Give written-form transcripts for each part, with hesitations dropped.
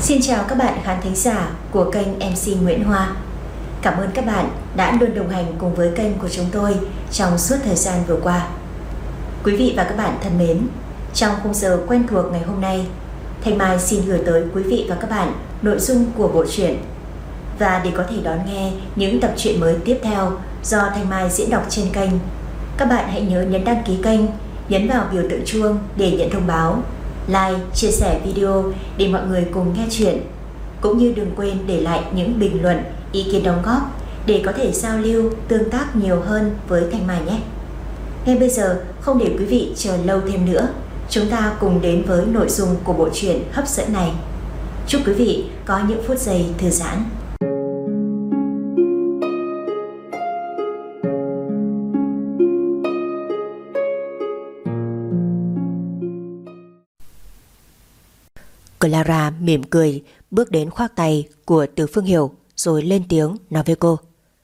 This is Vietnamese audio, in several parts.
Xin chào các bạn khán thính giả của kênh MC Nguyễn Hoa. Cảm ơn các bạn đã luôn đồng hành cùng với kênh của chúng tôi trong suốt thời gian vừa qua. Quý vị và các bạn thân mến, trong khung giờ quen thuộc ngày hôm nay, Thanh Mai xin gửi tới quý vị và các bạn nội dung của bộ truyện. Và để có thể đón nghe những tập truyện mới tiếp theo do Thanh Mai diễn đọc trên kênh, các bạn hãy nhớ nhấn đăng ký kênh, nhấn vào biểu tượng chuông để nhận thông báo, like, chia sẻ video để mọi người cùng nghe chuyện. Cũng như đừng quên để lại những bình luận, ý kiến đóng góp để có thể giao lưu, tương tác nhiều hơn với Thanh Mai nhé. Ngay bây giờ, không để quý vị chờ lâu thêm nữa, chúng ta cùng đến với nội dung của bộ truyện hấp dẫn này. Chúc quý vị có những phút giây thư giãn. Clara mỉm cười bước đến khoác tay của Từ Phương Hiểu rồi lên tiếng nói với cô.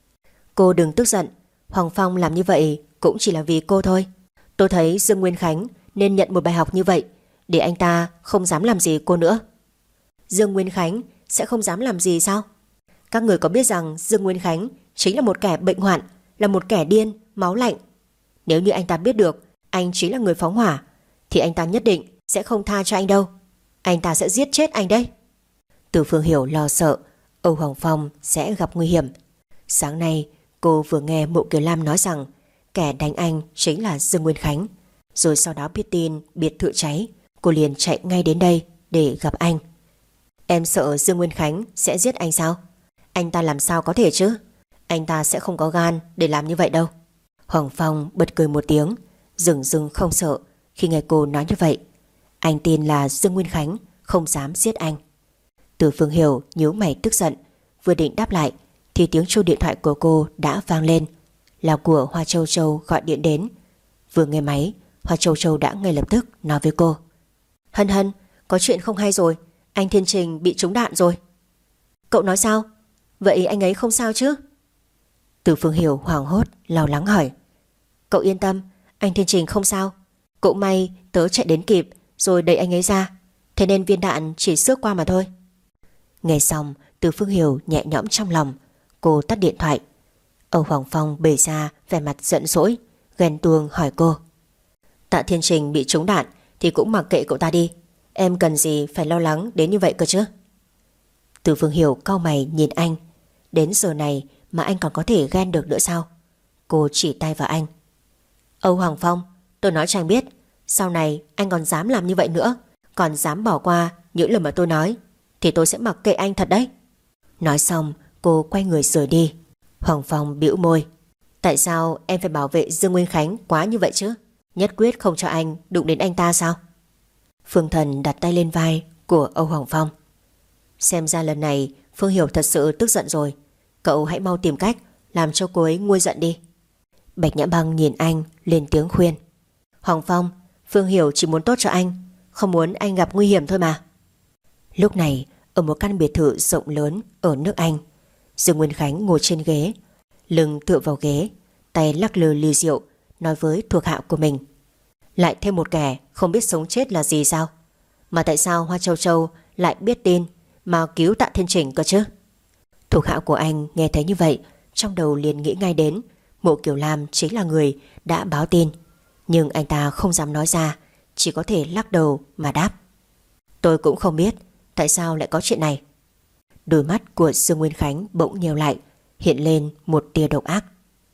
Cô đừng tức giận, Hoàng Phong làm như vậy cũng chỉ là vì cô thôi. Tôi thấy Dương Nguyên Khánh nên nhận một bài học như vậy để anh ta không dám làm gì cô nữa. Dương Nguyên Khánh sẽ không dám làm gì sao? Các người có biết rằng Dương Nguyên Khánh chính là một kẻ bệnh hoạn, là một kẻ điên, máu lạnh. Nếu như anh ta biết được anh chính là người phóng hỏa thì anh ta nhất định sẽ không tha cho anh đâu. Anh ta sẽ giết chết anh đấy. Từ Phương Hiểu lo sợ Âu Hoàng Phong sẽ gặp nguy hiểm. Sáng nay cô vừa nghe Mộ Kiều Lam nói rằng kẻ đánh anh chính là Dương Nguyên Khánh. Rồi sau đó biết tin biệt thự cháy, cô liền chạy ngay đến đây để gặp anh. Em sợ Dương Nguyên Khánh sẽ giết anh sao? Anh ta làm sao có thể chứ? Anh ta sẽ không có gan để làm như vậy đâu. Hoàng Phong bật cười một tiếng, dửng dưng không sợ khi nghe cô nói như vậy. Anh tin là Dương Nguyên Khánh không dám giết anh. Từ Phương Hiểu nhíu mày tức giận, vừa định đáp lại thì tiếng chuông điện thoại của cô đã vang lên. Là của Hoa Châu Châu gọi điện đến. Vừa nghe máy, Hoa Châu Châu đã ngay lập tức nói với cô. Hân Hân, có chuyện không hay rồi, anh Thiên Trình bị trúng đạn rồi. Cậu nói sao? Vậy anh ấy không sao chứ? Từ Phương Hiểu hoảng hốt lo lắng hỏi. Cậu yên tâm, anh Thiên Trình không sao. Cũng may tớ chạy đến kịp rồi đẩy anh ấy ra, thế nên viên đạn chỉ xước qua mà thôi. Nghe xong, Từ Phương Hiểu nhẹ nhõm trong lòng. Cô tắt điện thoại. Âu Hoàng Phong bày ra vẻ mặt giận dỗi, ghen tuông hỏi cô. Tạ Thiên Trình bị trúng đạn thì cũng mặc kệ cậu ta đi, em cần gì phải lo lắng đến như vậy cơ chứ? Từ Phương Hiểu cau mày nhìn anh. Đến giờ này mà anh còn có thể ghen được nữa sao? Cô chỉ tay vào anh. Âu Hoàng Phong, tôi nói cho anh biết, sau này anh còn dám làm như vậy nữa, còn dám bỏ qua những lời mà tôi nói, thì tôi sẽ mặc kệ anh thật đấy. Nói xong cô quay người rời đi. Hoàng Phong bĩu môi. Tại sao em phải bảo vệ Dương Nguyên Khánh quá như vậy chứ? Nhất quyết không cho anh đụng đến anh ta sao? Phương Thần đặt tay lên vai của Âu Hoàng Phong. Xem ra lần này Phương Hiểu thật sự tức giận rồi. Cậu hãy mau tìm cách làm cho cô ấy nguôi giận đi. Bạch Nhã Băng nhìn anh lên tiếng khuyên. Hoàng Phong, Phương Hiểu chỉ muốn tốt cho anh, không muốn anh gặp nguy hiểm thôi mà. Lúc này ở một căn biệt thự rộng lớn ở nước Anh, Dương Nguyên Khánh ngồi trên ghế, lưng tựa vào ghế, tay lắc lư ly rượu, nói với thuộc hạ của mình. Lại thêm một kẻ không biết sống chết là gì sao? Mà tại sao Hoa Châu Châu lại biết tin mà cứu Tạ Thiên Trình cơ chứ? Thuộc hạ của anh nghe thấy như vậy, trong đầu liền nghĩ ngay đến Mộ Kiều Lam chính là người đã báo tin. Nhưng anh ta không dám nói ra, chỉ có thể lắc đầu mà đáp. Tôi cũng không biết tại sao lại có chuyện này. Đôi mắt của Dương Nguyên Khánh bỗng nheo lại, hiện lên một tia độc ác.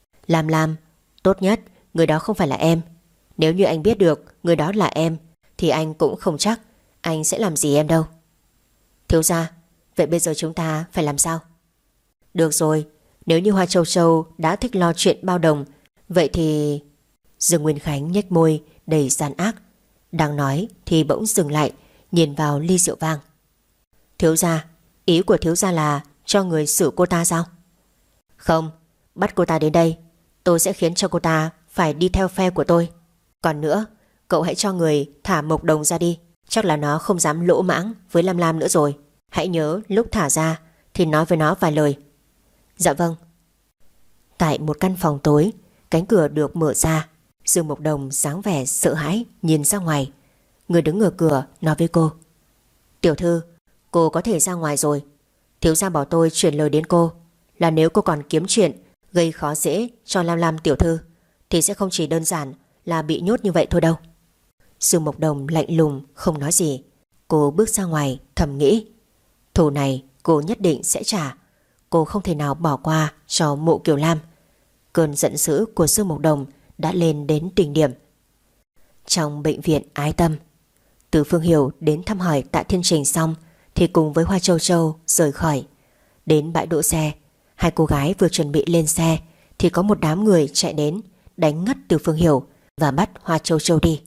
Lam, tốt nhất người đó không phải là em. Nếu như anh biết được người đó là em thì anh cũng không chắc anh sẽ làm gì em đâu. Thiếu gia, vậy bây giờ chúng ta phải làm sao? Được rồi, nếu như Hoa Châu Châu đã thích lo chuyện bao đồng, vậy thì... Dương Nguyên Khánh nhếch môi đầy gian ác, đang nói thì bỗng dừng lại, nhìn vào ly rượu vang. Thiếu gia, ý của thiếu gia là cho người xử cô ta sao? Không, bắt cô ta đến đây, tôi sẽ khiến cho cô ta phải đi theo phe của tôi. Còn nữa, cậu hãy cho người thả Mộc Đồng ra đi, chắc là nó không dám lỗ mãng với Lam nữa rồi. Hãy nhớ lúc thả ra thì nói với nó vài lời. Dạ vâng. Tại một căn phòng tối, cánh cửa được mở ra. Dương Mộc Đồng dáng vẻ sợ hãi nhìn ra ngoài. Người đứng ở cửa nói với cô. Tiểu thư, Cô có thể ra ngoài rồi. Thiếu gia bảo tôi chuyển lời đến cô là nếu cô còn kiếm chuyện gây khó dễ cho Lam Lam tiểu thư thì sẽ không chỉ đơn giản là bị nhốt như vậy thôi đâu. Dương Mộc Đồng lạnh lùng không nói gì. Cô bước ra ngoài thầm nghĩ, thù này cô nhất định sẽ trả. Cô không thể nào bỏ qua cho Mộ Kiều Lam. Cơn giận dữ của Dương Mộc Đồng đã lên đến đỉnh điểm. Trong bệnh viện Ái Tâm, Từ Phương Hiểu đến thăm hỏi Tạ Thiên Trình xong thì cùng với Hoa Châu Châu rời khỏi. Đến bãi đỗ xe, hai cô gái vừa chuẩn bị lên xe thì có một đám người chạy đến đánh ngất Từ Phương Hiểu và bắt Hoa Châu Châu đi.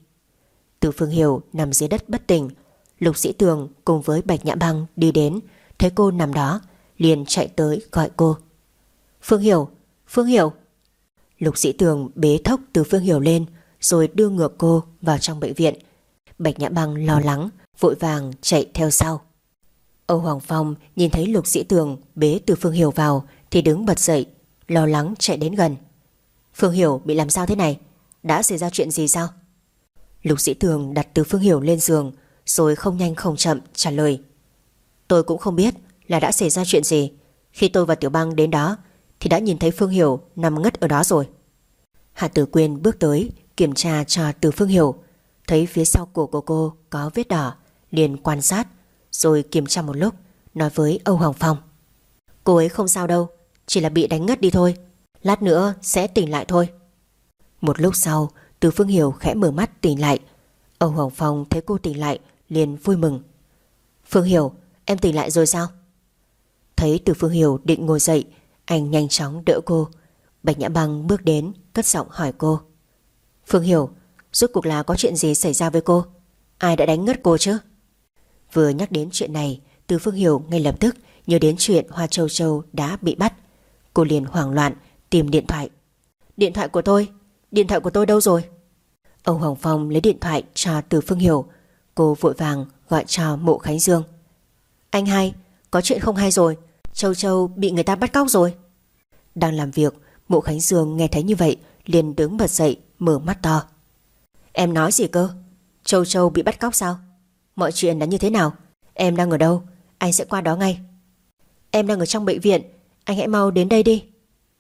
Từ Phương Hiểu nằm dưới đất bất tỉnh. Lục Sĩ Tường cùng với Bạch Nhã Băng đi đến, thấy cô nằm đó liền chạy tới gọi cô. Phương Hiểu, Phương Hiểu. Lục Sĩ Tường bế thốc Từ Phương Hiểu lên rồi đưa ngược cô vào trong bệnh viện. Bạch Nhã Băng lo lắng vội vàng chạy theo sau. Âu Hoàng Phong nhìn thấy Lục Sĩ Tường bế Từ Phương Hiểu vào thì đứng bật dậy, lo lắng chạy đến gần. Phương Hiểu bị làm sao thế này? Đã xảy ra chuyện gì sao? Lục Sĩ Tường đặt Từ Phương Hiểu lên giường rồi không nhanh không chậm trả lời. Tôi cũng không biết là đã xảy ra chuyện gì. Khi tôi và Tiểu Băng đến đó thì đã nhìn thấy Phương Hiểu nằm ngất ở đó rồi. Hạ Tử Quyên bước tới kiểm tra cho Từ Phương Hiểu, thấy phía sau cổ của cô có vết đỏ, liền quan sát rồi kiểm tra một lúc, nói với Âu Hoàng Phong. Cô ấy không sao đâu, chỉ là bị đánh ngất đi thôi, lát nữa sẽ tỉnh lại thôi. Một lúc sau, Từ Phương Hiểu khẽ mở mắt tỉnh lại. Âu Hoàng Phong thấy cô tỉnh lại liền vui mừng. Phương Hiểu, em tỉnh lại rồi sao? Thấy Từ Phương Hiểu định ngồi dậy, anh nhanh chóng đỡ cô. Bạch Nhã Băng bước đến cất giọng hỏi cô. Phương Hiểu, rốt cuộc là có chuyện gì xảy ra với cô? Ai đã đánh ngất cô chứ? Vừa nhắc đến chuyện này, Từ Phương Hiểu ngay lập tức nhớ đến chuyện Hoa Châu Châu đã bị bắt. Cô liền hoảng loạn tìm điện thoại. Điện thoại của tôi? Điện thoại của tôi đâu rồi? Âu Hoàng Phong lấy điện thoại cho Từ Phương Hiểu. Cô vội vàng gọi cho Mộ Khánh Dương. Anh hai, có chuyện không hay rồi, Châu Châu bị người ta bắt cóc rồi. Đang làm việc, Mộ Khánh Dương nghe thấy như vậy liền đứng bật dậy, mở mắt to. Em nói gì cơ? Châu Châu bị bắt cóc sao? Mọi chuyện đã như thế nào? Em đang ở đâu? Anh sẽ qua đó ngay. Em đang ở trong bệnh viện, anh hãy mau đến đây đi.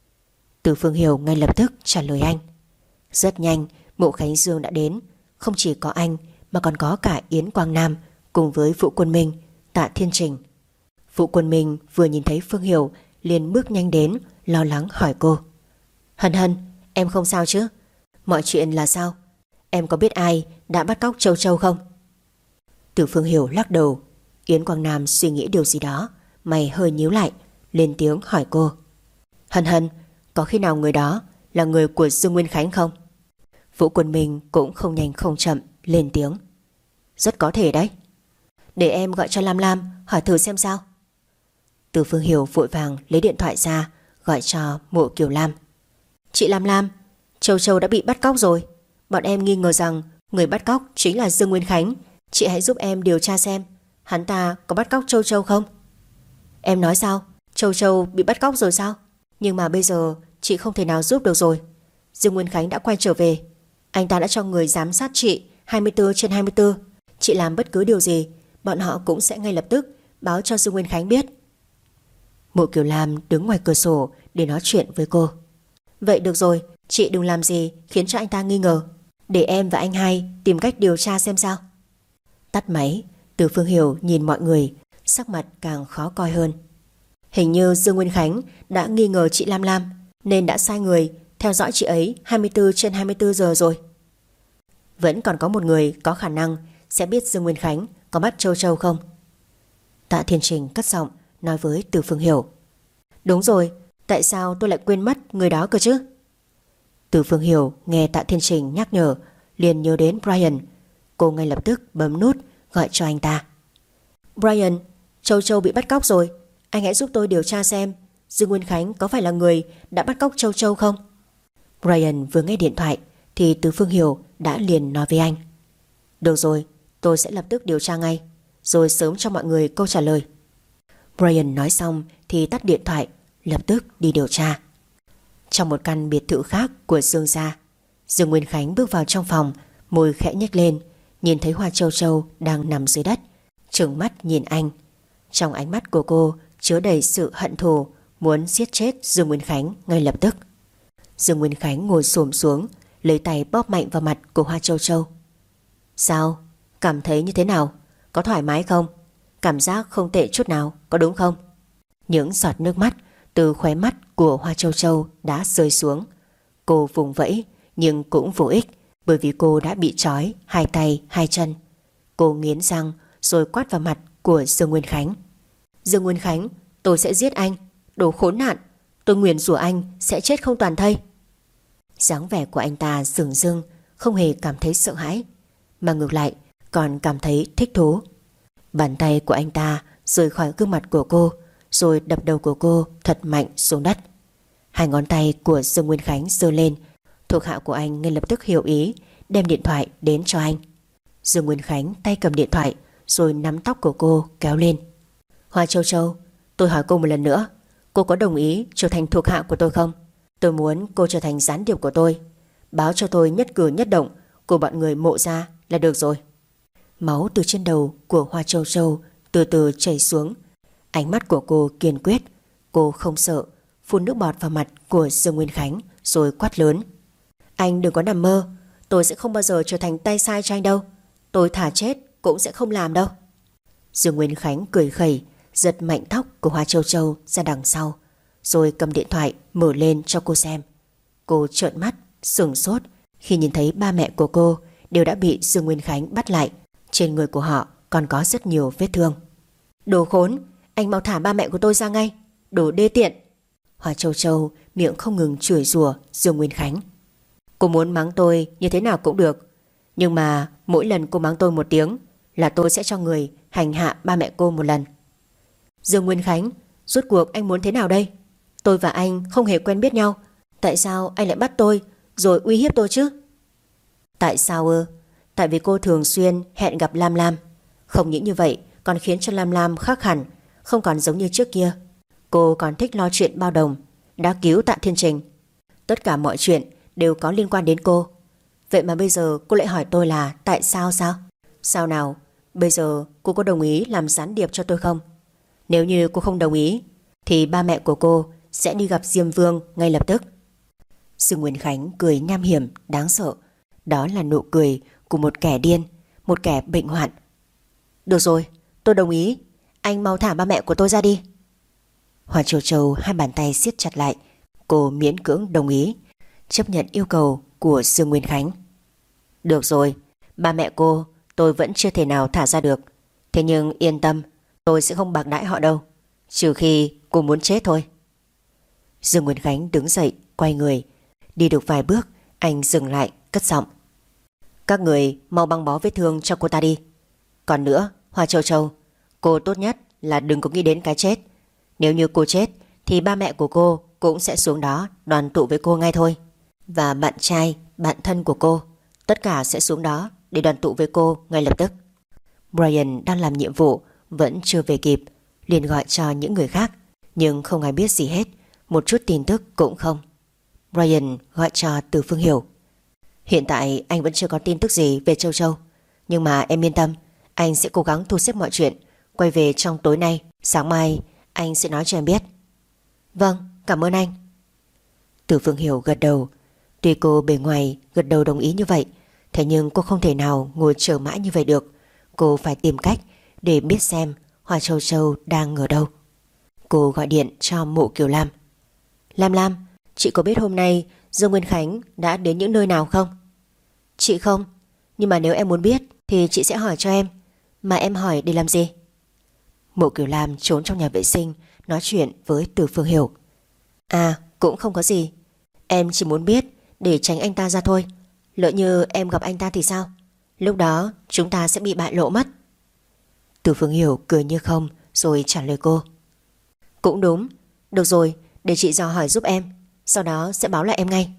Từ Phương Hiểu ngay lập tức trả lời anh. Rất nhanh, Mộ Khánh Dương đã đến. Không chỉ có anh mà còn có cả Yến Quang Nam cùng với Vũ Quân Minh, Tạ Thiên Trình. Vũ Quân Minh vừa nhìn thấy Phương Hiểu liền bước nhanh đến, lo lắng hỏi cô. Hân Hân, em không sao chứ? Mọi chuyện là sao? Em có biết ai đã bắt cóc Châu Châu không? Từ Phương Hiểu lắc đầu. Yến Quang Nam suy nghĩ điều gì đó, mày hơi nhíu lại, lên tiếng hỏi cô. Hân Hân, có khi nào người đó là người của Dương Nguyên Khánh không? Vũ Quân Minh cũng không nhanh không chậm lên tiếng. Rất có thể đấy. Để em gọi cho Lam Lam hỏi thử xem sao. Từ Phương Hiểu vội vàng lấy điện thoại ra gọi cho Mộ Kiều Lam. Chị Lam Lam, Châu Châu đã bị bắt cóc rồi. Bọn em nghi ngờ rằng người bắt cóc chính là Dương Nguyên Khánh. Chị hãy giúp em điều tra xem hắn ta có bắt cóc Châu Châu không. Em nói sao? Châu Châu bị bắt cóc rồi sao? Nhưng mà bây giờ chị không thể nào giúp được rồi. Dương Nguyên Khánh đã quay trở về. Anh ta đã cho người giám sát chị 24/24. Chị làm bất cứ điều gì, bọn họ cũng sẽ ngay lập tức báo cho Dương Nguyên Khánh biết. Mộ Kiều Lam đứng ngoài cửa sổ để nói chuyện với cô. Vậy được rồi, chị đừng làm gì khiến cho anh ta nghi ngờ. Để em và anh hai tìm cách điều tra xem sao. Tắt máy, Từ Phương Hiểu nhìn mọi người, sắc mặt càng khó coi hơn. Hình như Dương Nguyên Khánh đã nghi ngờ chị Lam Lam, nên đã sai người theo dõi chị ấy 24/24 giờ rồi. Vẫn còn có một người có khả năng sẽ biết Dương Nguyên Khánh có bắt Châu Châu không? Tạ Thiên Trình cất giọng nói với Từ Phương Hiểu. Đúng rồi, tại sao tôi lại quên mất người đó cơ chứ? Từ Phương Hiểu nghe Tạ Thiên Trình nhắc nhở liền nhớ đến Brian. Cô ngay lập tức bấm nút gọi cho anh ta. Brian, Châu Châu bị bắt cóc rồi. Anh hãy giúp tôi điều tra xem Dương Nguyên Khánh có phải là người đã bắt cóc Châu Châu không? Brian vừa nghe điện thoại thì Từ Phương Hiểu đã liền nói với anh. Được rồi, tôi sẽ lập tức điều tra ngay, rồi sớm cho mọi người câu trả lời. Brian nói xong thì tắt điện thoại, lập tức đi điều tra. Trong một căn biệt thự khác của Dương gia, Dương Nguyên Khánh bước vào trong phòng, môi khẽ nhếch lên, nhìn thấy Hoa Châu Châu đang nằm dưới đất, trừng mắt nhìn anh. Trong ánh mắt của cô chứa đầy sự hận thù, muốn giết chết Dương Nguyên Khánh ngay lập tức. Dương Nguyên Khánh ngồi xổm xuống, lấy tay bóp mạnh vào mặt của Hoa Châu Châu. Sao? Cảm thấy như thế nào? Có thoải mái không? Cảm giác không tệ chút nào, có đúng không? Những giọt nước mắt từ khóe mắt của Hoa Châu Châu đã rơi xuống. Cô vùng vẫy nhưng cũng vô ích, bởi vì cô đã bị trói hai tay hai chân. Cô nghiến răng rồi quát vào mặt của Dương Nguyên Khánh. Dương Nguyên Khánh, tôi sẽ giết anh, đồ khốn nạn. Tôi nguyền rủa anh sẽ chết không toàn thây. Dáng vẻ của anh ta dửng dưng, không hề cảm thấy sợ hãi, mà ngược lại còn cảm thấy thích thú. Bàn tay của anh ta rời khỏi gương mặt của cô, rồi đập đầu của cô thật mạnh xuống đất. Hai ngón tay của Dương Nguyên Khánh giơ lên. Thuộc hạ của anh ngay lập tức hiểu ý, đem điện thoại đến cho anh. Dương Nguyên Khánh tay cầm điện thoại, rồi nắm tóc của cô kéo lên. Hoa Châu Châu, tôi hỏi cô một lần nữa, cô có đồng ý trở thành thuộc hạ của tôi không? Tôi muốn cô trở thành gián điệp của tôi, báo cho tôi nhất cử nhất động của bọn người Mộ gia là được rồi. Máu từ trên đầu của Hoa Châu Châu từ từ chảy xuống. Ánh mắt của cô kiên quyết. Cô không sợ, phun nước bọt vào mặt của Dương Nguyên Khánh rồi quát lớn. Anh đừng có nằm mơ, tôi sẽ không bao giờ trở thành tay sai cho anh đâu. Tôi thà chết cũng sẽ không làm đâu. Dương Nguyên Khánh cười khẩy, giật mạnh tóc của Hoa Châu Châu ra đằng sau, rồi cầm điện thoại mở lên cho cô xem. Cô trợn mắt sửng sốt khi nhìn thấy ba mẹ của cô đều đã bị Dương Nguyên Khánh bắt lại. Trên người của họ còn có rất nhiều vết thương. Đồ khốn, anh mau thả ba mẹ của tôi ra ngay, đồ đê tiện. Hoa Châu Châu miệng không ngừng chửi rủa Dương Nguyên Khánh. Cô muốn mắng tôi như thế nào cũng được, nhưng mà mỗi lần cô mắng tôi một tiếng là tôi sẽ cho người hành hạ ba mẹ cô một lần. Dương Nguyên Khánh, rốt cuộc anh muốn thế nào đây? Tôi và anh không hề quen biết nhau, tại sao anh lại bắt tôi rồi uy hiếp tôi chứ? Tại sao ư? Tại vì cô thường xuyên hẹn gặp Lam Lam. Không những như vậy còn khiến cho Lam Lam khác hẳn, không còn giống như trước kia. Cô còn thích lo chuyện bao đồng, đã cứu Tạ Thiên Trình. Tất cả mọi chuyện đều có liên quan đến cô. Vậy mà bây giờ cô lại hỏi tôi là tại sao sao? Sao nào? Bây giờ cô có đồng ý làm gián điệp cho tôi không? Nếu như cô không đồng ý thì ba mẹ của cô sẽ đi gặp Diêm Vương ngay lập tức. Dương Nguyên Khánh cười nham hiểm đáng sợ. Đó là nụ cười của một kẻ điên, một kẻ bệnh hoạn. Được rồi, tôi đồng ý. Anh mau thả ba mẹ của tôi ra đi. Hoa Châu Châu hai bàn tay siết chặt lại. Cô miễn cưỡng đồng ý, chấp nhận yêu cầu của Dương Nguyên Khánh. Được rồi, ba mẹ cô tôi vẫn chưa thể nào thả ra được. Thế nhưng yên tâm, tôi sẽ không bạc đãi họ đâu, trừ khi cô muốn chết thôi. Dương Nguyên Khánh đứng dậy, quay người. Đi được vài bước, anh dừng lại, cất giọng. Các người mau băng bó vết thương cho cô ta đi. Còn nữa, Hoa Châu Châu, cô tốt nhất là đừng có nghĩ đến cái chết. Nếu như cô chết thì ba mẹ của cô cũng sẽ xuống đó đoàn tụ với cô ngay thôi. Và bạn trai, bạn thân của cô, tất cả sẽ xuống đó để đoàn tụ với cô ngay lập tức. Brian đang làm nhiệm vụ, vẫn chưa về kịp, liền gọi cho những người khác, nhưng không ai biết gì hết, một chút tin tức cũng không. Brian gọi cho Từ Phương Hiểu. Hiện tại anh vẫn chưa có tin tức gì về Châu Châu, nhưng mà em yên tâm, anh sẽ cố gắng thu xếp mọi chuyện, quay về trong tối nay. Sáng mai anh sẽ nói cho em biết. Vâng, cảm ơn anh. Từ Phương Hiểu gật đầu. Tuy cô bề ngoài gật đầu đồng ý như vậy, thế nhưng cô không thể nào ngồi chờ mãi như vậy được. Cô phải tìm cách để biết xem Hoa Châu Châu đang ở đâu. Cô gọi điện cho Mộ Kiều Lam. Lam Lam, chị có biết hôm nay Dương Nguyên Khánh đã đến những nơi nào không? Chị không, nhưng mà nếu em muốn biết thì chị sẽ hỏi cho em. Mà em hỏi để làm gì? Mộ Kiều Lam trốn trong nhà vệ sinh nói chuyện với Từ Phương Hiểu. À, cũng không có gì. Em chỉ muốn biết để tránh anh ta ra thôi. Lỡ như em gặp anh ta thì sao? Lúc đó chúng ta sẽ bị bại lộ mất. Từ Phương Hiểu cười như không rồi trả lời cô. Cũng đúng. Được rồi, để chị dò hỏi giúp em, sau đó sẽ báo lại em ngay.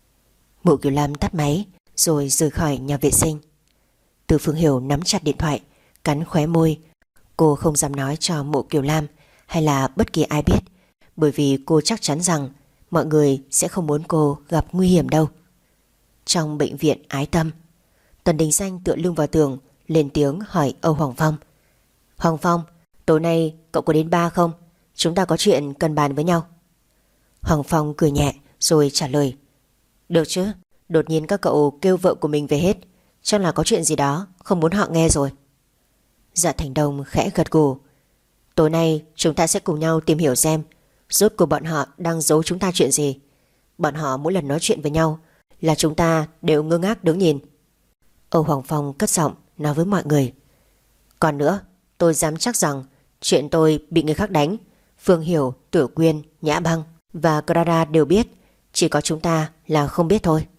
Mộ Kiều Lam tắt máy rồi rời khỏi nhà vệ sinh. Từ Phương Hiểu nắm chặt điện thoại, cắn khóe môi. Cô không dám nói cho Mộ Kiều Lam hay là bất kỳ ai biết, bởi vì cô chắc chắn rằng mọi người sẽ không muốn cô gặp nguy hiểm đâu. Trong bệnh viện Ái Tâm, Tần Đình Danh tựa lưng vào tường, lên tiếng hỏi Âu Hoàng Phong. Hoàng Phong, Tối nay cậu có đến bar không? Chúng ta có chuyện cần bàn với nhau. Hoàng Phong cười nhẹ rồi trả lời: Được chứ. Đột nhiên các cậu kêu vợ của mình về hết, chắc là có chuyện gì đó không muốn họ nghe rồi. Dạ Thành Đông khẽ gật gù. Tối nay chúng ta sẽ cùng nhau tìm hiểu xem rốt cuộc bọn họ đang giấu chúng ta chuyện gì. Bọn họ mỗi lần nói chuyện với nhau là chúng ta đều ngơ ngác đứng nhìn. Âu Hoàng Phong cất giọng nói với mọi người: Còn nữa, tôi dám chắc rằng chuyện tôi bị người khác đánh, Phương Hiểu, Tiểu Quyên, Nhã Băng và Clara đều biết, chỉ có chúng ta là không biết thôi.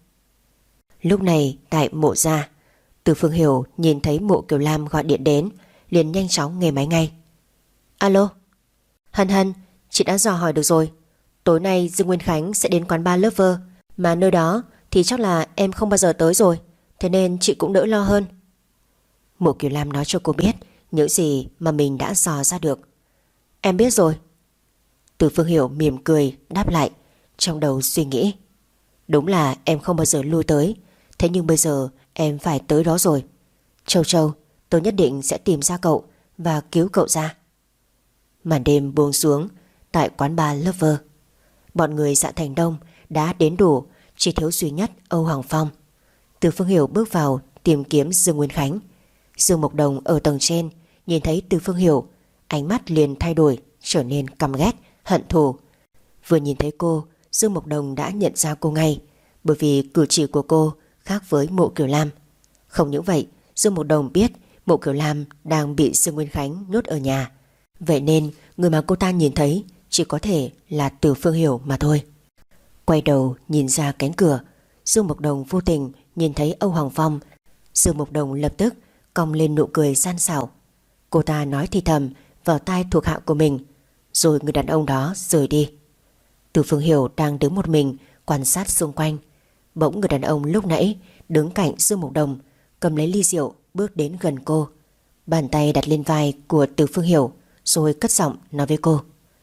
Lúc này tại mộ gia, Từ Phương Hiểu nhìn thấy Mộ Kiều Lam gọi điện đến, liền nhanh chóng nghe máy ngay. Alo, Hân Hân, chị đã dò hỏi được rồi. Tối nay Dương Nguyên Khánh sẽ đến quán bar Lover, mà nơi đó thì chắc là em không bao giờ tới rồi, thế nên chị cũng đỡ lo hơn. Mộ Kiều Lam nói cho cô biết những gì mà mình đã dò ra được. Em biết rồi. Từ Phương Hiểu mỉm cười đáp lại, trong đầu suy nghĩ: Đúng là em không bao giờ lui tới, thế nhưng bây giờ em phải tới đó rồi. Châu Châu, tôi nhất định sẽ tìm ra cậu và cứu cậu ra. Màn đêm buông xuống tại quán bar Lover. Bọn người Dạ Thành Đông đã đến đủ, chỉ thiếu duy nhất Âu Hoàng Phong. Từ Phương Hiểu bước vào tìm kiếm Dương Nguyên Khánh. Dương Mộc Đồng ở tầng trên nhìn thấy Từ Phương Hiểu, ánh mắt liền thay đổi, trở nên căm ghét, hận thù. Vừa nhìn thấy cô, Dương Mộc Đồng đã nhận ra cô ngay, bởi vì cử chỉ của cô khác với Mộ Kiều Lam. Không những vậy, Dương Mộc Đồng biết Mộ Kiều Lam đang bị Dương Nguyên Khánh nhốt ở nhà, vậy nên người mà cô ta nhìn thấy chỉ có thể là Từ Phương Hiểu mà thôi. Quay đầu nhìn ra cánh cửa, Dương Mộc Đồng vô tình nhìn thấy Âu Hoàng Phong. Dương Mộc Đồng lập tức cong lên nụ cười gian xảo. Cô ta nói thì thầm vào tai thuộc hạ của mình, rồi người đàn ông đó rời đi. Từ Phương Hiểu đang đứng một mình quan sát xung quanh. Bỗng người đàn ông lúc nãy đứng cạnh Dương Mộc Đồng cầm lấy ly rượu bước đến gần cô, bàn tay đặt lên vai của Từ Phương Hiểu, rồi cất giọng nói với cô: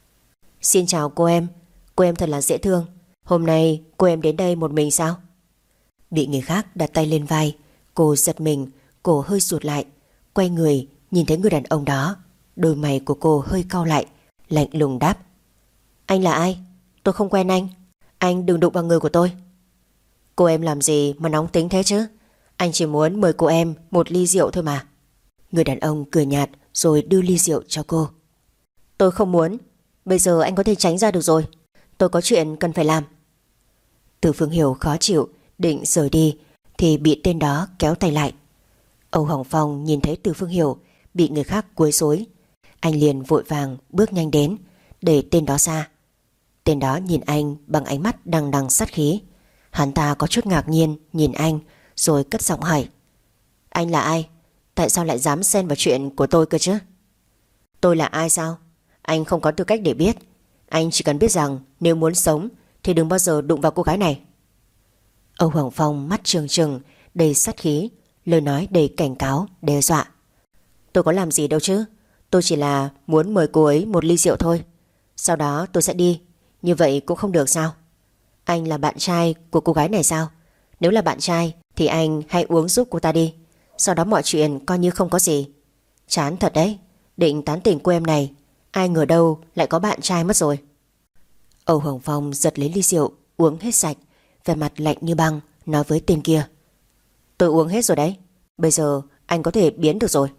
Xin chào cô em thật là dễ thương. Hôm nay cô em đến đây một mình sao? Bị người khác đặt tay lên vai, cô giật mình, cổ hơi sụt lại, quay người nhìn thấy người đàn ông đó. Đôi mày của cô hơi cau lại, lạnh lùng đáp: Anh là ai? Tôi không quen anh đừng đụng vào người của tôi. Cô em làm gì mà nóng tính thế chứ? Anh chỉ muốn mời cô em một ly rượu thôi mà. Người đàn ông cười nhạt rồi đưa ly rượu cho cô. Tôi không muốn. Bây giờ anh có thể tránh ra được rồi. Tôi có chuyện cần phải làm. Từ Phương Hiểu khó chịu định rời đi thì bị tên đó kéo tay lại. Âu Hoàng Phong nhìn thấy Từ Phương Hiểu bị người khác quấy rối, anh liền vội vàng bước nhanh đến để tên đó ra. Tên đó nhìn anh bằng ánh mắt đằng đằng sát khí. Hắn ta có chút ngạc nhiên nhìn anh, rồi cất giọng hỏi: Anh là ai? Tại sao lại dám xen vào chuyện của tôi cơ chứ? Tôi là ai sao? Anh không có tư cách để biết. Anh chỉ cần biết rằng nếu muốn sống thì đừng bao giờ đụng vào cô gái này. Âu Hoàng Phong mắt trừng trừng đầy sát khí, lời nói đầy cảnh cáo, đe dọa. Tôi có làm gì đâu chứ. Tôi chỉ là muốn mời cô ấy một ly rượu thôi. Sau đó tôi sẽ đi. Như vậy cũng không được sao? Anh là bạn trai của cô gái này sao? Nếu là bạn trai thì anh hãy uống giúp cô ta đi, sau đó mọi chuyện coi như không có gì. Chán thật đấy. Định tán tỉnh cô em này, ai ngờ đâu lại có bạn trai mất rồi. Âu Hoàng Phong giật lấy ly rượu uống hết sạch, vẻ mặt lạnh như băng, nói với tên kia: Tôi uống hết rồi đấy. Bây giờ anh có thể biến được rồi.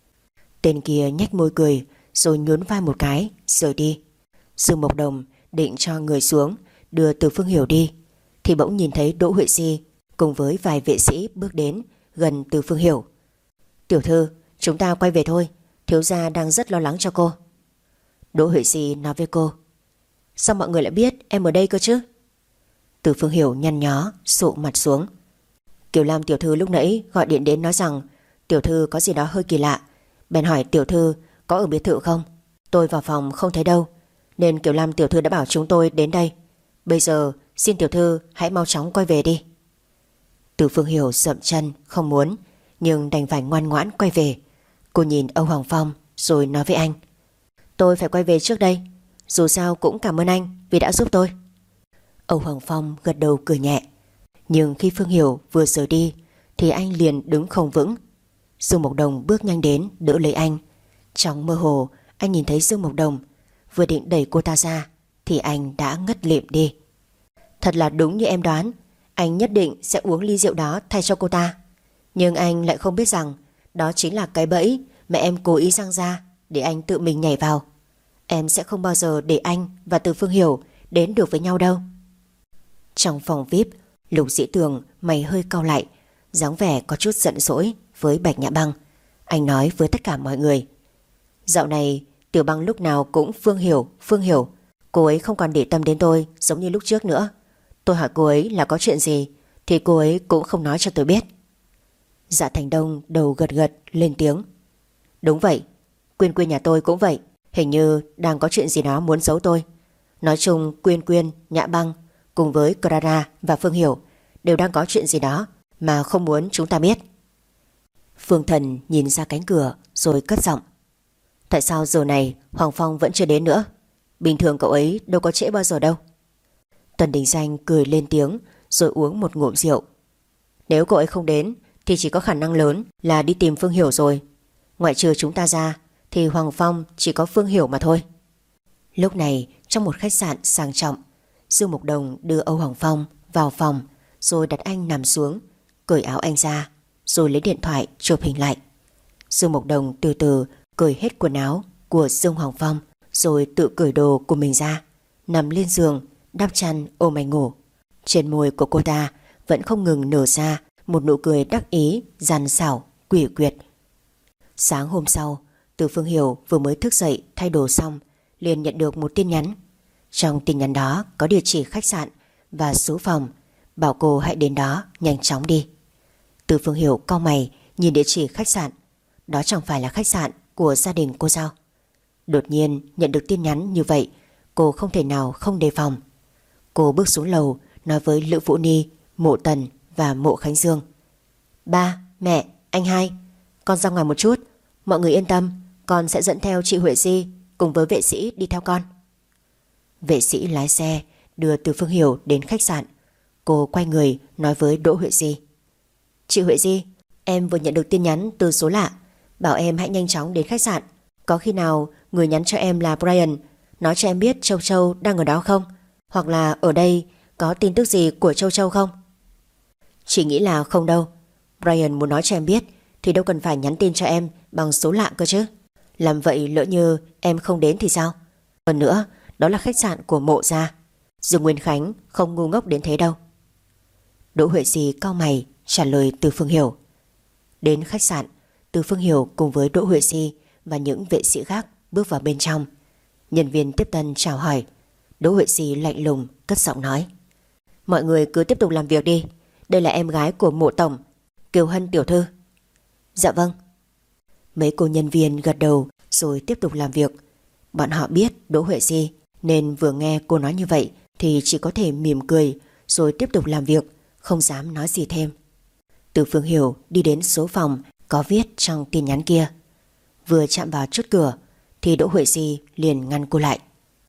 Tên kia nhếch môi cười, rồi nhún vai một cái rời đi. Dương Mộc Đồng định cho người xuống đưa Từ Phương Hiểu đi, thì bỗng nhìn thấy Đỗ Huệ Si cùng với vài vệ sĩ bước đến gần Từ Phương Hiểu. Tiểu thư, chúng ta quay về thôi, thiếu gia đang rất lo lắng cho cô. Đỗ Huệ Si nói với cô: Sao mọi người lại biết em ở đây cơ chứ? Từ Phương Hiểu nhăn nhó sụ mặt xuống. Kiều Lam tiểu thư lúc nãy gọi điện đến nói rằng tiểu thư có gì đó hơi kỳ lạ, bèn hỏi tiểu thư có ở biệt thự không. Tôi vào phòng không thấy đâu, nên Kiều Lam tiểu thư đã bảo chúng tôi đến đây. Bây giờ xin tiểu thư hãy mau chóng quay về đi. Từ Phương Hiểu dậm chân không muốn, nhưng đành phải ngoan ngoãn quay về. Cô nhìn Âu Hoàng Phong rồi nói với anh: Tôi phải quay về trước đây, dù sao cũng cảm ơn anh vì đã giúp tôi. Âu Hoàng Phong gật đầu cười nhẹ. Nhưng khi Phương Hiểu vừa rời đi thì anh liền đứng không vững. Dương Mộc Đồng bước nhanh đến đỡ lấy anh. Trong mơ hồ anh nhìn thấy Dương Mộc Đồng. Vừa định đẩy cô ta ra thì anh đã ngất lịm đi. Thật là đúng như em đoán, anh nhất định sẽ uống ly rượu đó thay cho cô ta. Nhưng anh lại không biết rằng đó chính là cái bẫy mà em cố ý răng ra để anh tự mình nhảy vào. Em sẽ không bao giờ để anh và Từ Phương Hiểu đến được với nhau đâu. Trong phòng VIP, Lục Dĩ Tường mày hơi cau lại, dáng vẻ có chút giận dỗi với Bạch Nhã Băng. Anh nói với tất cả mọi người: dạo này Tiểu Băng lúc nào cũng Phương Hiểu. Cô ấy không còn để tâm đến tôi giống như lúc trước nữa. Tôi hỏi cô ấy là có chuyện gì thì cô ấy cũng không nói cho tôi biết. Dạ Thành Đông đầu gật gật lên tiếng: đúng vậy, Quyên Quyên nhà tôi cũng vậy. Hình như đang có chuyện gì đó muốn giấu tôi. Nói chung Quyên, Nhã Băng cùng với Clara và Phương Hiểu đều đang có chuyện gì đó mà không muốn chúng ta biết. Phương Thần nhìn ra cánh cửa rồi cất giọng: tại sao giờ này Hoàng Phong vẫn chưa đến nữa? Bình thường cậu ấy đâu có trễ bao giờ đâu. Tần Đình Danh cười lên tiếng rồi uống một ngụm rượu. Nếu cậu ấy không đến thì chỉ có khả năng lớn là đi tìm Phương Hiểu rồi. Ngoại trừ chúng ta ra thì Hoàng Phong chỉ có Phương Hiểu mà thôi. Lúc này trong một khách sạn sang trọng, Dương Mộc Đồng đưa Âu Hoàng Phong vào phòng rồi đặt anh nằm xuống, cởi áo anh ra rồi lấy điện thoại chụp hình lại. Dương Mộc Đồng từ từ cởi hết quần áo của Dương Hoàng Phong rồi tự cởi đồ của mình ra, nằm lên giường đắp chăn ôm anh ngủ. Trên môi của cô ta vẫn không ngừng nở ra một nụ cười đắc ý, gian xảo, quỷ quyệt. Sáng hôm sau, Từ Phương Hiểu vừa mới thức dậy thay đồ xong liền nhận được một tin nhắn. Trong tin nhắn đó có địa chỉ khách sạn và số phòng, bảo cô hãy đến đó nhanh chóng đi. Từ Phương Hiểu cau mày nhìn địa chỉ khách sạn. Đó chẳng phải là khách sạn của gia đình cô sao? Đột nhiên nhận được tin nhắn như vậy, cô không thể nào không đề phòng. Cô bước xuống lầu nói với Lữ Vũ Ni, Mộ Tần và Mộ Khánh Dương: ba, mẹ, anh hai, con ra ngoài một chút. Mọi người yên tâm, con sẽ dẫn theo chị Huệ Di cùng với vệ sĩ đi theo con. Vệ sĩ lái xe đưa Từ Phương Hiểu đến khách sạn. Cô quay người nói với Đỗ Huệ Di: chị Huệ Di, em vừa nhận được tin nhắn từ số lạ, bảo em hãy nhanh chóng đến khách sạn. Có khi nào người nhắn cho em là Brian, nói cho em biết Châu Châu đang ở đó không? Hoặc là ở đây có tin tức gì của Châu Châu không? Chị nghĩ là không đâu. Brian muốn nói cho em biết thì đâu cần phải nhắn tin cho em bằng số lạ cơ chứ. Làm vậy lỡ như em không đến thì sao? Hơn nữa, đó là khách sạn của Mộ gia. Dương Nguyên Khánh không ngu ngốc đến thế đâu. Đỗ Huệ Di cau mày trả lời Từ Phương Hiểu. Đến khách sạn, Từ Phương Hiểu cùng với Đỗ Huệ Di và những vệ sĩ khác bước vào bên trong. Nhân viên tiếp tân chào hỏi. Đỗ Huệ Di lạnh lùng cất giọng nói: mọi người cứ tiếp tục làm việc đi. Đây là em gái của Mộ tổng, Kiều Hân tiểu thư. Dạ vâng. Mấy cô nhân viên gật đầu rồi tiếp tục làm việc. Bọn họ biết Đỗ Huệ Di nên vừa nghe cô nói như vậy thì chỉ có thể mỉm cười rồi tiếp tục làm việc, không dám nói gì thêm. Từ Phương Hiểu đi đến số phòng có viết trong tin nhắn kia. Vừa chạm vào chốt cửa thì Đỗ Huệ Di liền ngăn cô lại.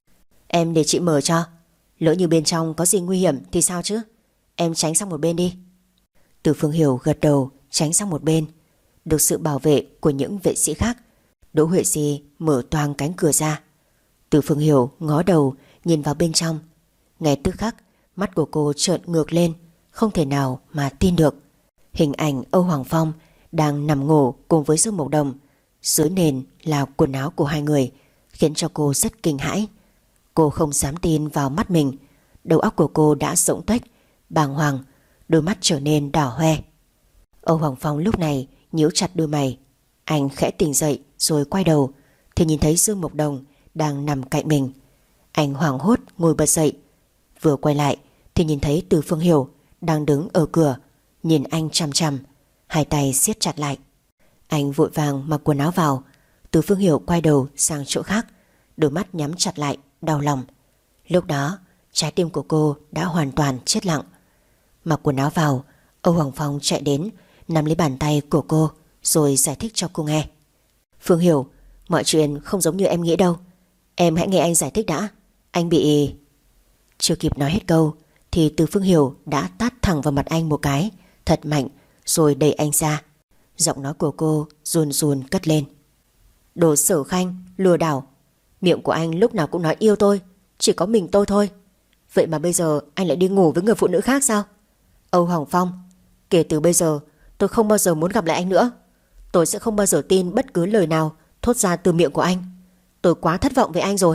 Em để chị mở cho. Lỡ như bên trong có gì nguy hiểm thì sao chứ? Em tránh sang một bên đi. Từ Phương Hiểu gật đầu tránh sang một bên. Được sự bảo vệ của những vệ sĩ khác, Đỗ Huệ Di mở toang cánh cửa ra. Từ Phương Hiểu ngó đầu nhìn vào bên trong. Ngay tức khắc mắt của cô trợn ngược lên, không thể nào mà tin được. Hình ảnh Âu Hoàng Phong đang nằm ngủ cùng với Dương Mộc Đồng. Dưới nền là quần áo của hai người, khiến cho cô rất kinh hãi. Cô không dám tin vào mắt mình. Đầu óc của cô đã rỗng tuếch, bàng hoàng, đôi mắt trở nên đỏ hoe. Âu Hoàng Phong lúc này nhíu chặt đôi mày. Anh khẽ tỉnh dậy rồi quay đầu thì nhìn thấy Dương Mộc Đồng đang nằm cạnh mình. Anh hoảng hốt ngồi bật dậy. Vừa quay lại thì nhìn thấy Từ Phương Hiểu đang đứng ở cửa, nhìn anh chằm chằm, hai tay siết chặt lại. Anh vội vàng mặc quần áo vào. Từ Phương Hiểu quay đầu sang chỗ khác, đôi mắt nhắm chặt lại, đau lòng. Lúc đó trái tim của cô đã hoàn toàn chết lặng. Mặc quần áo vào, Âu Hoàng Phong chạy đến nắm lấy bàn tay của cô rồi giải thích cho cô nghe. Phương Hiểu, mọi chuyện không giống như em nghĩ đâu. Em hãy nghe anh giải thích đã. Anh bị... Chưa kịp nói hết câu thì Từ Phương Hiểu đã tát thẳng vào mặt anh một cái thật mạnh rồi đẩy anh ra. Giọng nói của cô run run cất lên. Đồ Sở Khanh, lừa đảo. Miệng của anh lúc nào cũng nói yêu tôi, chỉ có mình tôi thôi. Vậy mà bây giờ anh lại đi ngủ với người phụ nữ khác sao? Âu Hoàng Phong, kể từ bây giờ tôi không bao giờ muốn gặp lại anh nữa. Tôi sẽ không bao giờ tin bất cứ lời nào thốt ra từ miệng của anh. Tôi quá thất vọng với anh rồi.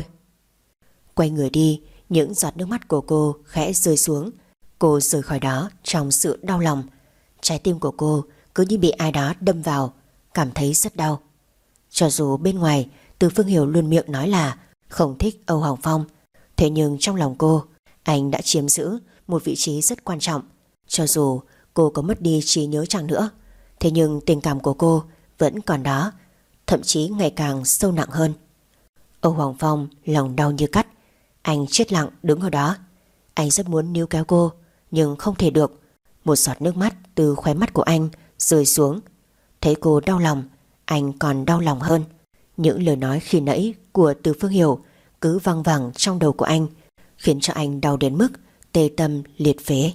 Quay người đi, những giọt nước mắt của cô khẽ rơi xuống. Cô rời khỏi đó trong sự đau lòng. Trái tim của cô cứ như bị ai đó đâm vào, cảm thấy rất đau. Cho dù bên ngoài Từ Phương Hiểu luôn miệng nói là không thích Âu Hoàng Phong, thế nhưng trong lòng cô, anh đã chiếm giữ một vị trí rất quan trọng. Cho dù cô có mất đi trí nhớ chăng nữa, thế nhưng tình cảm của cô vẫn còn đó, thậm chí ngày càng sâu nặng hơn. Âu Hoàng Phong lòng đau như cắt. Anh chết lặng đứng ở đó. Anh rất muốn níu kéo cô, nhưng không thể được. Một giọt nước mắt từ khóe mắt của anh rơi xuống. Thấy cô đau lòng, anh còn đau lòng hơn. Những lời nói khi nãy của Từ Phương Hiểu cứ văng vẳng trong đầu của anh, khiến cho anh đau đến mức tê tâm liệt phế.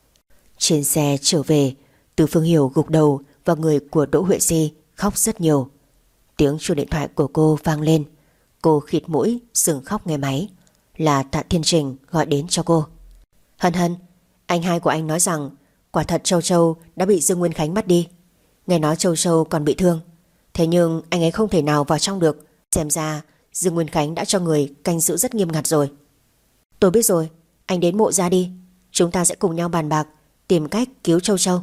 Trên xe trở về, Từ Phương Hiểu gục đầu vào người của Đỗ Huệ Si, khóc rất nhiều. Tiếng chuông điện thoại của cô vang lên. Cô khịt mũi dừng khóc nghe máy. Là Tạ Thiên Trình gọi đến cho cô. Hân Hân, anh hai của anh nói rằng quả thật Châu Châu đã bị Dương Nguyên Khánh bắt đi. Nghe nói Châu Châu còn bị thương, thế nhưng anh ấy không thể nào vào trong được. Xem ra Dương Nguyên Khánh đã cho người canh giữ rất nghiêm ngặt rồi. Tôi biết rồi, anh đến mộ ra đi. Chúng ta sẽ cùng nhau bàn bạc tìm cách cứu Châu Châu.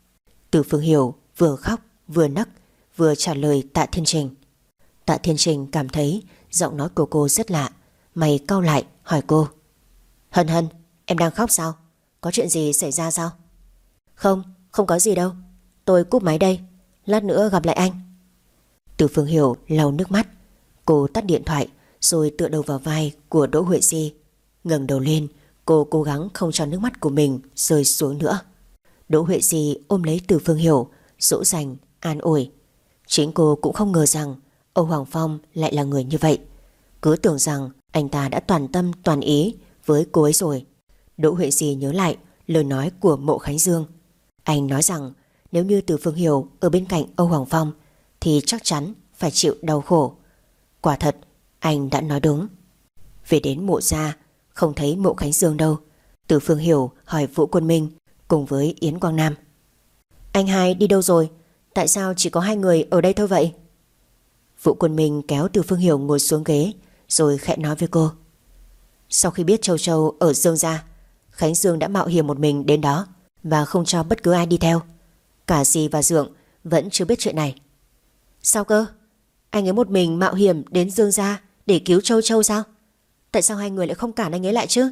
Từ Phương Hiểu vừa khóc vừa nấc, vừa trả lời Tạ Thiên Trình. Tạ Thiên Trình cảm thấy giọng nói của cô rất lạ, mày cau lại hỏi cô. Hân Hân, em đang khóc sao? Có chuyện gì xảy ra sao? Không, không có gì đâu. Tôi cúp máy đây, lát nữa gặp lại anh. Từ Phương Hiểu lau nước mắt. Cô tắt điện thoại rồi tựa đầu vào vai của Đỗ Huệ Si. Ngẩng đầu lên, cô cố gắng không cho nước mắt của mình rơi xuống nữa. Đỗ Huệ Si ôm lấy Từ Phương Hiểu, dỗ dành, an ủi. Chính cô cũng không ngờ rằng Âu Hoàng Phong lại là người như vậy. Cứ tưởng rằng anh ta đã toàn tâm toàn ý với cô ấy rồi. Đỗ Huệ Si nhớ lại lời nói của Mộ Khánh Dương. Anh nói rằng nếu như Từ Phương Hiểu ở bên cạnh Âu Hoàng Phong thì chắc chắn phải chịu đau khổ. Quả thật, anh đã nói đúng. Về đến mộ gia, không thấy Mộ Khánh Dương đâu. Từ Phương Hiểu hỏi Vũ Quân Minh cùng với Yến Quang Nam. Anh hai đi đâu rồi? Tại sao chỉ có hai người ở đây thôi vậy? Vũ Quân Minh kéo Từ Phương Hiểu ngồi xuống ghế rồi khẽ nói với cô. Sau khi biết Châu Châu ở Dương gia, Khánh Dương đã mạo hiểm một mình đến đó và không cho bất cứ ai đi theo. Cả dì và Dượng vẫn chưa biết chuyện này. Sao cơ? Anh ấy một mình mạo hiểm đến Dương gia để cứu Châu Châu sao? Tại sao hai người lại không cản anh ấy lại chứ?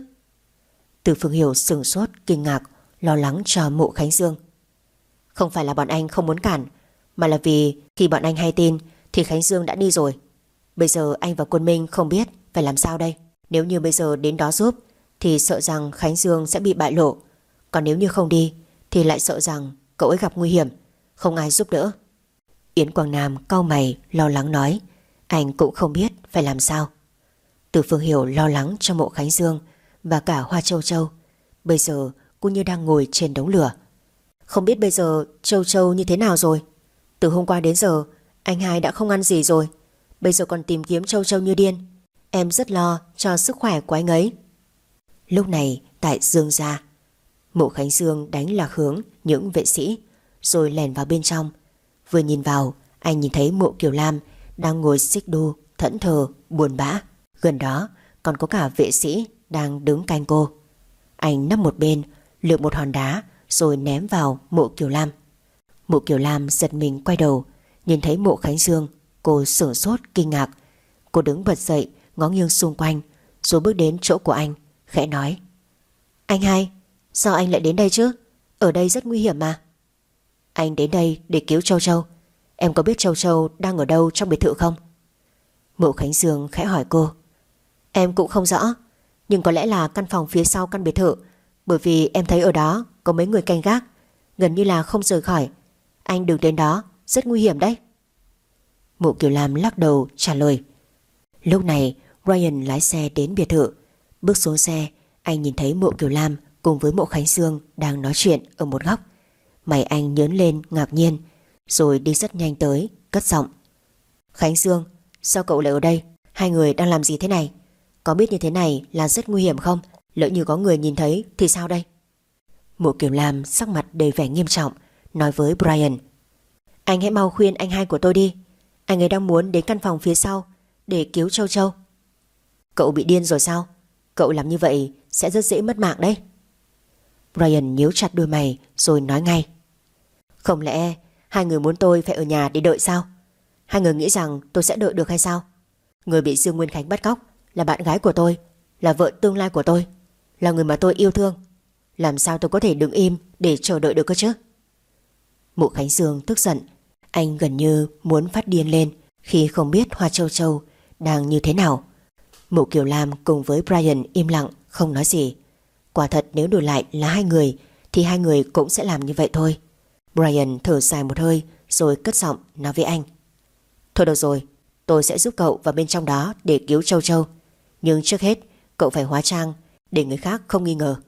Từ Phương Hiểu sửng sốt, kinh ngạc, lo lắng cho Mộ Khánh Dương. Không phải là bọn anh không muốn cản, mà là vì khi bọn anh hay tin thì Khánh Dương đã đi rồi. Bây giờ anh và Quân Minh không biết phải làm sao đây. Nếu như bây giờ đến đó giúp thì sợ rằng Khánh Dương sẽ bị bại lộ. Còn nếu như không đi thì lại sợ rằng cậu ấy gặp nguy hiểm, không ai giúp đỡ. Yến Quang Nam cau mày lo lắng nói. Anh cũng không biết phải làm sao. Từ Phương Hiểu lo lắng cho Mộ Khánh Dương và cả Hoa Châu Châu. Bây giờ cô như đang ngồi trên đống lửa. Không biết bây giờ Châu Châu như thế nào rồi. Từ hôm qua đến giờ anh hai đã không ăn gì rồi, bây giờ còn tìm kiếm Châu Châu như điên. Em rất lo cho sức khỏe của anh ấy. Lúc này tại Dương gia, Mộ Khánh Dương đánh lạc hướng những vệ sĩ rồi lèn vào bên trong. Vừa nhìn vào, anh nhìn thấy Mộ Kiều Lam đang ngồi xích đu thẫn thờ buồn bã. Gần đó còn có cả vệ sĩ đang đứng canh cô. Anh nấp một bên, lượm một hòn đá rồi ném vào Mộ Kiều Lam. Mộ Kiều Lam giật mình quay đầu, nhìn thấy Mộ Khánh Dương. Cô sửng sốt kinh ngạc. Cô đứng bật dậy, ngó nghiêng xung quanh rồi bước đến chỗ của anh, khẽ nói. Anh hai, sao anh lại đến đây chứ? Ở đây rất nguy hiểm mà. Anh đến đây để cứu Châu Châu. Em có biết Châu Châu đang ở đâu trong biệt thự không? Mộ Khánh Dương khẽ hỏi cô. Em cũng không rõ, nhưng có lẽ là căn phòng phía sau căn biệt thự, bởi vì em thấy ở đó có mấy người canh gác, gần như là không rời khỏi. Anh đừng đến đó, rất nguy hiểm đấy. Mộ Kiều Lam lắc đầu trả lời. Lúc này Ryan lái xe đến biệt thự. Bước xuống xe, anh nhìn thấy Mộ Kiều Lam cùng với Mộ Khánh Dương đang nói chuyện ở một góc. Mày anh nhớn lên ngạc nhiên, rồi đi rất nhanh tới, cất giọng. Khánh Dương, sao cậu lại ở đây? Hai người đang làm gì thế này? Có biết như thế này là rất nguy hiểm không? Lỡ như có người nhìn thấy thì sao đây? Mộ Kiều Lam sắc mặt đầy vẻ nghiêm trọng nói với Brian: Anh hãy mau khuyên anh hai của tôi đi. Anh ấy đang muốn đến căn phòng phía sau để cứu Châu Châu. Cậu bị điên rồi sao? Cậu làm như vậy sẽ rất dễ mất mạng đấy. Brian nhíu chặt đôi mày rồi nói ngay: Không lẽ hai người muốn tôi phải ở nhà để đợi sao? Hai người nghĩ rằng tôi sẽ đợi được hay sao? Người bị Dương Nguyên Khánh bắt cóc là bạn gái của tôi, là vợ tương lai của tôi, là người mà tôi yêu thương. Làm sao tôi có thể đứng im để chờ đợi được cơ chứ? Mộ Khánh Dương tức giận. Anh gần như muốn phát điên lên khi không biết Hoa Châu Châu đang như thế nào. Mộ Kiều Lam cùng với Brian im lặng không nói gì. Quả thật nếu đổi lại là hai người thì hai người cũng sẽ làm như vậy thôi. Brian thở dài một hơi rồi cất giọng nói với anh: Thôi được rồi, tôi sẽ giúp cậu vào bên trong đó để cứu Châu Châu. Nhưng trước hết cậu phải hóa trang để người khác không nghi ngờ.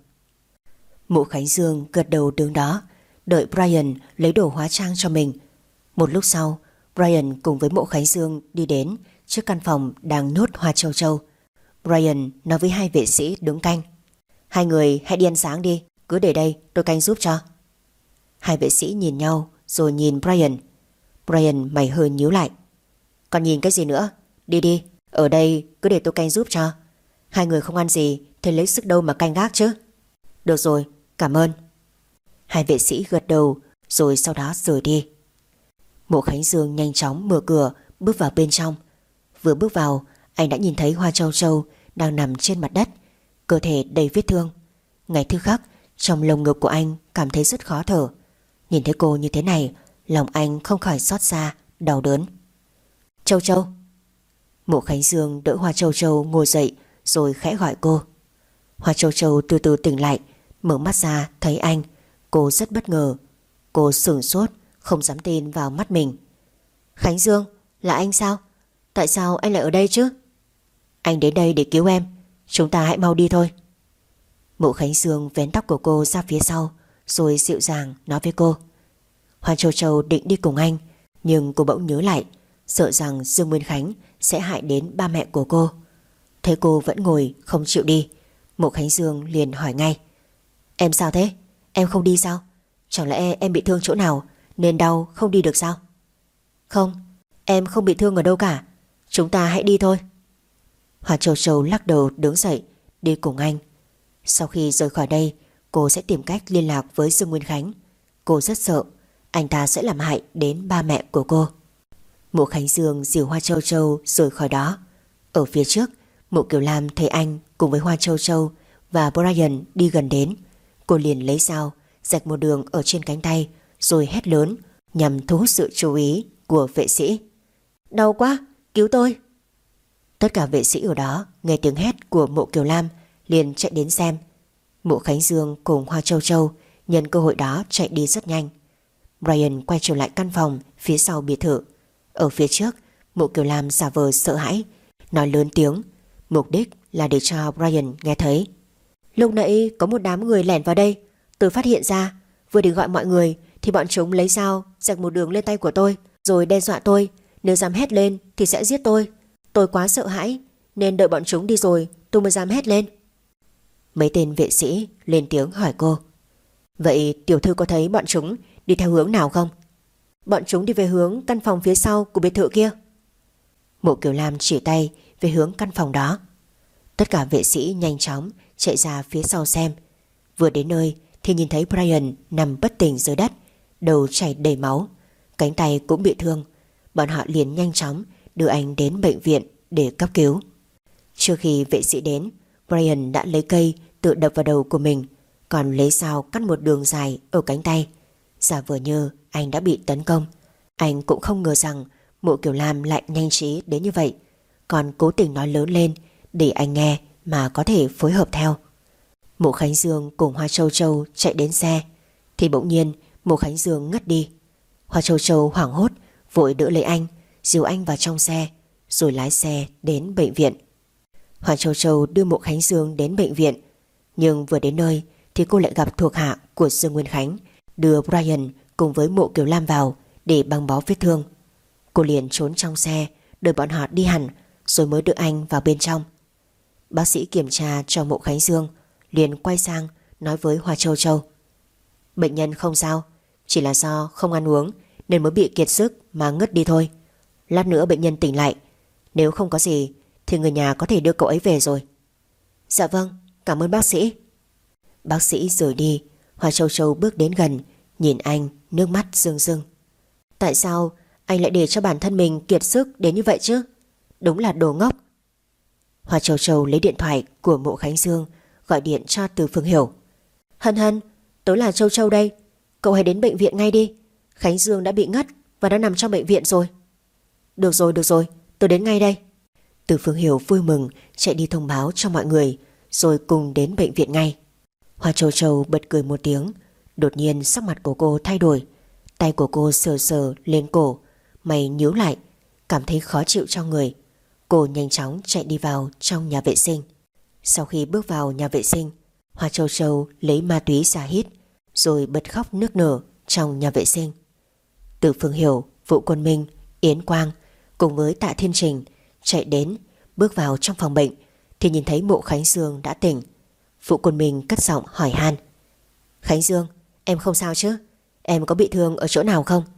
Mộ Khánh Dương gật đầu đứng đó đợi Brian lấy đồ hóa trang cho mình. Một lúc sau, Brian cùng với Mộ Khánh Dương đi đến trước căn phòng đang nhốt Hoa Châu Châu. Brian nói với hai vệ sĩ đứng canh: Hai người hãy đi ăn sáng đi, cứ để đây tôi canh giúp cho. Hai vệ sĩ nhìn nhau rồi nhìn Brian. Brian mày hơi nhíu lại: Còn nhìn cái gì nữa? Đi đi, ở đây cứ để tôi canh giúp cho. Hai người không ăn gì thì lấy sức đâu mà canh gác chứ. Được rồi, cảm ơn. Hai vệ sĩ gật đầu rồi sau đó rời đi. Mộ Khánh Dương nhanh chóng mở cửa bước vào bên trong. Vừa bước vào, anh đã nhìn thấy Hoa Châu Châu đang nằm trên mặt đất, cơ thể đầy vết thương. Ngay thứ khắc, trong lồng ngực của anh cảm thấy rất khó thở. Nhìn thấy cô như thế này, lòng anh không khỏi xót xa, đau đớn. Châu Châu. Mộ Khánh Dương đỡ Hoa Châu Châu ngồi dậy rồi khẽ gọi cô. Hoa Châu Châu từ từ tỉnh lại, mở mắt ra thấy anh. Cô rất bất ngờ. Cô sửng sốt, không dám tin vào mắt mình. Khánh Dương, là anh sao? Tại sao anh lại ở đây chứ? Anh đến đây để cứu em. Chúng ta hãy mau đi thôi. Mộ Khánh Dương vén tóc của cô ra phía sau rồi dịu dàng nói với cô. Hoa Châu Châu định đi cùng anh, nhưng cô bỗng nhớ lại, sợ rằng Dương Nguyên Khánh sẽ hại đến ba mẹ của cô. Thấy cô vẫn ngồi không chịu đi, Mộ Khánh Dương liền hỏi ngay: Em sao thế? Em không đi sao? Chẳng lẽ em bị thương chỗ nào nên đau không đi được sao? Không, em không bị thương ở đâu cả. Chúng ta hãy đi thôi. Hoa Châu Châu lắc đầu đứng dậy đi cùng anh. Sau khi rời khỏi đây, cô sẽ tìm cách liên lạc với Dương Nguyên Khánh. Cô rất sợ anh ta sẽ làm hại đến ba mẹ của cô. Mộ Khánh Dương dìu Hoa Châu Châu rời khỏi đó. Ở phía trước, Mộ Kiều Lam thấy anh cùng với Hoa Châu Châu và Brian đi gần đến. Cô liền lấy dao rạch một đường ở trên cánh tay rồi hét lớn nhằm thu hút sự chú ý của vệ sĩ. Đau quá, cứu tôi. Tất cả vệ sĩ ở đó nghe tiếng hét của Mộ Kiều Lam liền chạy đến xem. Mộ Khánh Dương cùng Hoa Châu Châu nhân cơ hội đó chạy đi rất nhanh. Brian quay trở lại căn phòng phía sau biệt thự. Ở phía trước, Mộ Kiều Lam giả vờ sợ hãi nói lớn tiếng, mục đích là để cho Brian nghe thấy. Lúc nãy có một đám người lẻn vào đây, tôi phát hiện ra. Vừa định gọi mọi người thì bọn chúng lấy dao rạch một đường lên tay của tôi rồi đe dọa tôi, nếu dám hét lên thì sẽ giết tôi. Tôi quá sợ hãi nên đợi bọn chúng đi rồi tôi mới dám hét lên. Mấy tên vệ sĩ lên tiếng hỏi cô: Vậy tiểu thư có thấy bọn chúng đi theo hướng nào không? Bọn chúng đi về hướng căn phòng phía sau của biệt thự kia. Mộ Kiều Lam chỉ tay về hướng căn phòng đó. Tất cả vệ sĩ nhanh chóng chạy ra phía sau xem. Vừa đến nơi thì nhìn thấy Brian nằm bất tỉnh dưới đất, đầu chảy đầy máu, cánh tay cũng bị thương. Bọn họ liền nhanh chóng đưa anh đến bệnh viện để cấp cứu. Trước khi vệ sĩ đến, Brian đã lấy cây tự đập vào đầu của mình, còn lấy dao cắt một đường dài ở cánh tay, giả vờ như anh đã bị tấn công. Anh cũng không ngờ rằng Mộ Kiều Lam lại nhanh trí đến như vậy, còn cố tình nói lớn lên để anh nghe mà có thể phối hợp theo. Mộ Khánh Dương cùng Hoa Châu Châu chạy đến xe thì bỗng nhiên Mộ Khánh Dương ngất đi. Hoa Châu Châu hoảng hốt vội đỡ lấy anh, dìu anh vào trong xe rồi lái xe đến bệnh viện. Hoa Châu Châu đưa Mộ Khánh Dương đến bệnh viện, nhưng vừa đến nơi thì cô lại gặp thuộc hạ của Dương Nguyên Khánh đưa Brian cùng với Mộ Kiều Lam vào để băng bó vết thương. Cô liền trốn trong xe đợi bọn họ đi hẳn rồi mới đưa anh vào bên trong. Bác sĩ kiểm tra cho Mộ Khánh Dương, liền quay sang nói với Hoa Châu Châu: bệnh nhân không sao, chỉ là do không ăn uống nên mới bị kiệt sức mà ngất đi thôi. Lát nữa bệnh nhân tỉnh lại, nếu không có gì thì người nhà có thể đưa cậu ấy về rồi. Dạ vâng, cảm ơn bác sĩ. Bác sĩ rời đi. Hoa Châu Châu bước đến gần, nhìn anh, nước mắt rưng rưng. Tại sao anh lại để cho bản thân mình kiệt sức đến như vậy chứ? Đúng là đồ ngốc. Hoa Châu Châu lấy điện thoại của Mộ Khánh Dương, gọi điện cho Từ Phương Hiểu. Hân Hân, tôi là Châu Châu đây, cậu hãy đến bệnh viện ngay đi. Khánh Dương đã bị ngất và đã nằm trong bệnh viện rồi. Được rồi, tôi đến ngay đây. Từ Phương Hiểu vui mừng chạy đi thông báo cho mọi người, rồi cùng đến bệnh viện ngay. Hoa Châu Châu bật cười một tiếng. Đột nhiên sắc mặt của cô thay đổi, tay của cô sờ sờ lên cổ, mày nhíu lại, cảm thấy khó chịu trong người. Cô nhanh chóng chạy đi vào trong nhà vệ sinh. Sau khi bước vào nhà vệ sinh, Hoa Châu Châu lấy ma túy ra hít, rồi bật khóc nức nở trong nhà vệ sinh. Từ Phương Hiểu, Vũ Quân Minh, Yến Quang cùng với Tạ Thiên Trình chạy đến, bước vào trong phòng bệnh thì nhìn thấy Mộ Khánh Dương đã tỉnh. Vũ Quân Minh cất giọng hỏi han: Khánh Dương, em không sao chứ? Em có bị thương ở chỗ nào không?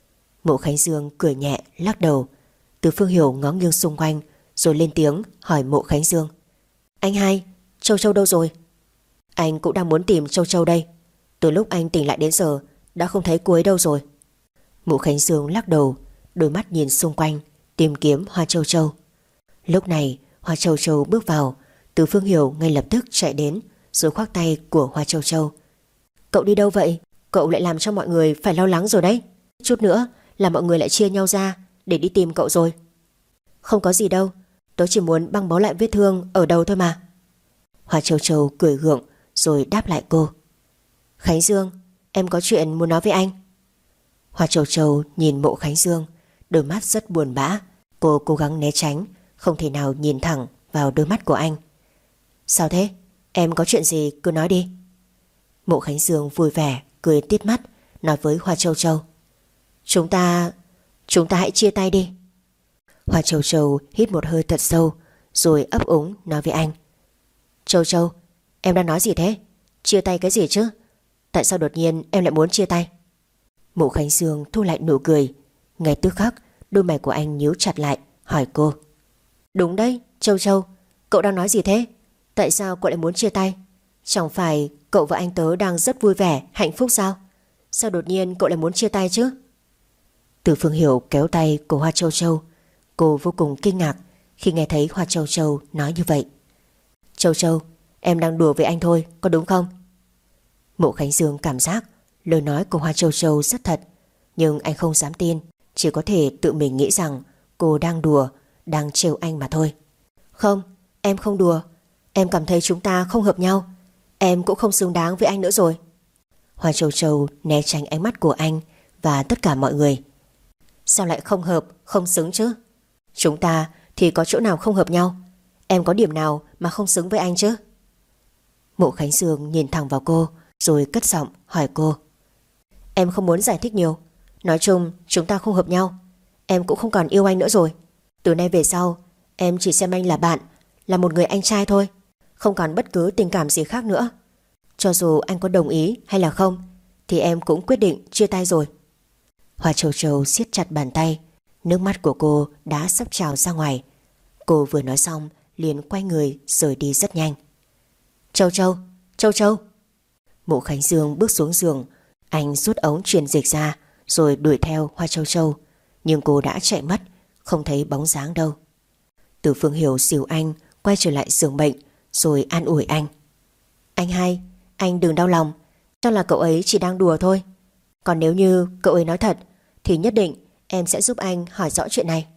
Mộ Khánh Dương cười nhẹ lắc đầu. Từ Phương Hiểu ngó nghiêng xung quanh rồi lên tiếng hỏi Mộ Khánh Dương: Anh hai, Châu Châu đâu rồi? Anh cũng đang muốn tìm Châu Châu đây. Từ lúc anh tỉnh lại đến giờ đã không thấy cô ấy đâu rồi. Mộ Khánh Dương lắc đầu, đôi mắt nhìn xung quanh tìm kiếm Hoa Châu Châu. Lúc này Hoa Châu Châu bước vào. Từ Phương Hiểu ngay lập tức chạy đến rồi khoác tay của Hoa Châu Châu. Cậu đi đâu vậy? Cậu lại làm cho mọi người phải lo lắng rồi đấy. Chút nữa là mọi người lại chia nhau ra để đi tìm cậu rồi. Không có gì đâu, tớ chỉ muốn băng bó lại vết thương ở đầu thôi mà. Hoa Châu Châu cười gượng rồi đáp lại cô: Khánh Dương, em có chuyện muốn nói với anh. Hoa Châu Châu nhìn Mộ Khánh Dương, đôi mắt rất buồn bã. Cô cố gắng né tránh, không thể nào nhìn thẳng vào đôi mắt của anh. Sao thế? Em có chuyện gì cứ nói đi. Mộ Khánh Dương vui vẻ cười tít mắt nói với Hoa Châu Châu: Chúng ta hãy chia tay đi. Hoa Châu Châu hít một hơi thật sâu rồi ấp úng nói với anh: Châu Châu, em đang nói gì thế? Chia tay cái gì chứ? Tại sao đột nhiên em lại muốn chia tay? Mộ Khánh Dương thu lại nụ cười. Ngay tức khắc đôi mày của anh nhíu chặt lại, hỏi cô: Đúng đấy, Châu Châu, cậu đang nói gì thế? Tại sao cậu lại muốn chia tay? Chẳng phải cậu và anh tớ đang rất vui vẻ, hạnh phúc sao? Sao đột nhiên cậu lại muốn chia tay chứ? Từ Phương Hiểu kéo tay của Hoa Châu Châu. Cô vô cùng kinh ngạc khi nghe thấy Hoa Châu Châu nói như vậy. Châu Châu, em đang đùa với anh thôi, có đúng không? Mộ Khánh Dương cảm giác lời nói của Hoa Châu Châu rất thật, nhưng anh không dám tin, chỉ có thể tự mình nghĩ rằng cô đang đùa, đang trêu anh mà thôi. Không, em không đùa. Em cảm thấy chúng ta không hợp nhau. Em cũng không xứng đáng với anh nữa rồi. Hoa Châu Châu né tránh ánh mắt của anh và tất cả mọi người. Sao lại không hợp, không xứng chứ? Chúng ta thì có chỗ nào không hợp nhau? Em có điểm nào mà không xứng với anh chứ? Mộ Khánh Dương nhìn thẳng vào cô rồi cất giọng hỏi cô: Em không muốn giải thích nhiều. Nói chung chúng ta không hợp nhau. Em cũng không còn yêu anh nữa rồi. Từ nay về sau em chỉ xem anh là bạn, là một người anh trai thôi, không còn bất cứ tình cảm gì khác nữa. Cho dù anh có đồng ý hay là không thì em cũng quyết định chia tay rồi. Hoa Châu Châu siết chặt bàn tay, nước mắt của cô đã sắp trào ra ngoài. Cô vừa nói xong liền quay người rời đi rất nhanh. Châu Châu, Châu Châu. Mộ Khánh Dương bước xuống giường. Anh rút ống truyền dịch ra rồi đuổi theo Hoa Châu Châu, nhưng cô đã chạy mất, không thấy bóng dáng đâu. Từ Phương Hiểu dìu anh quay trở lại giường bệnh rồi an ủi anh: Anh hai, anh đừng đau lòng, cho là cậu ấy chỉ đang đùa thôi. Còn nếu như cậu ấy nói thật thì nhất định em sẽ giúp anh hỏi rõ chuyện này.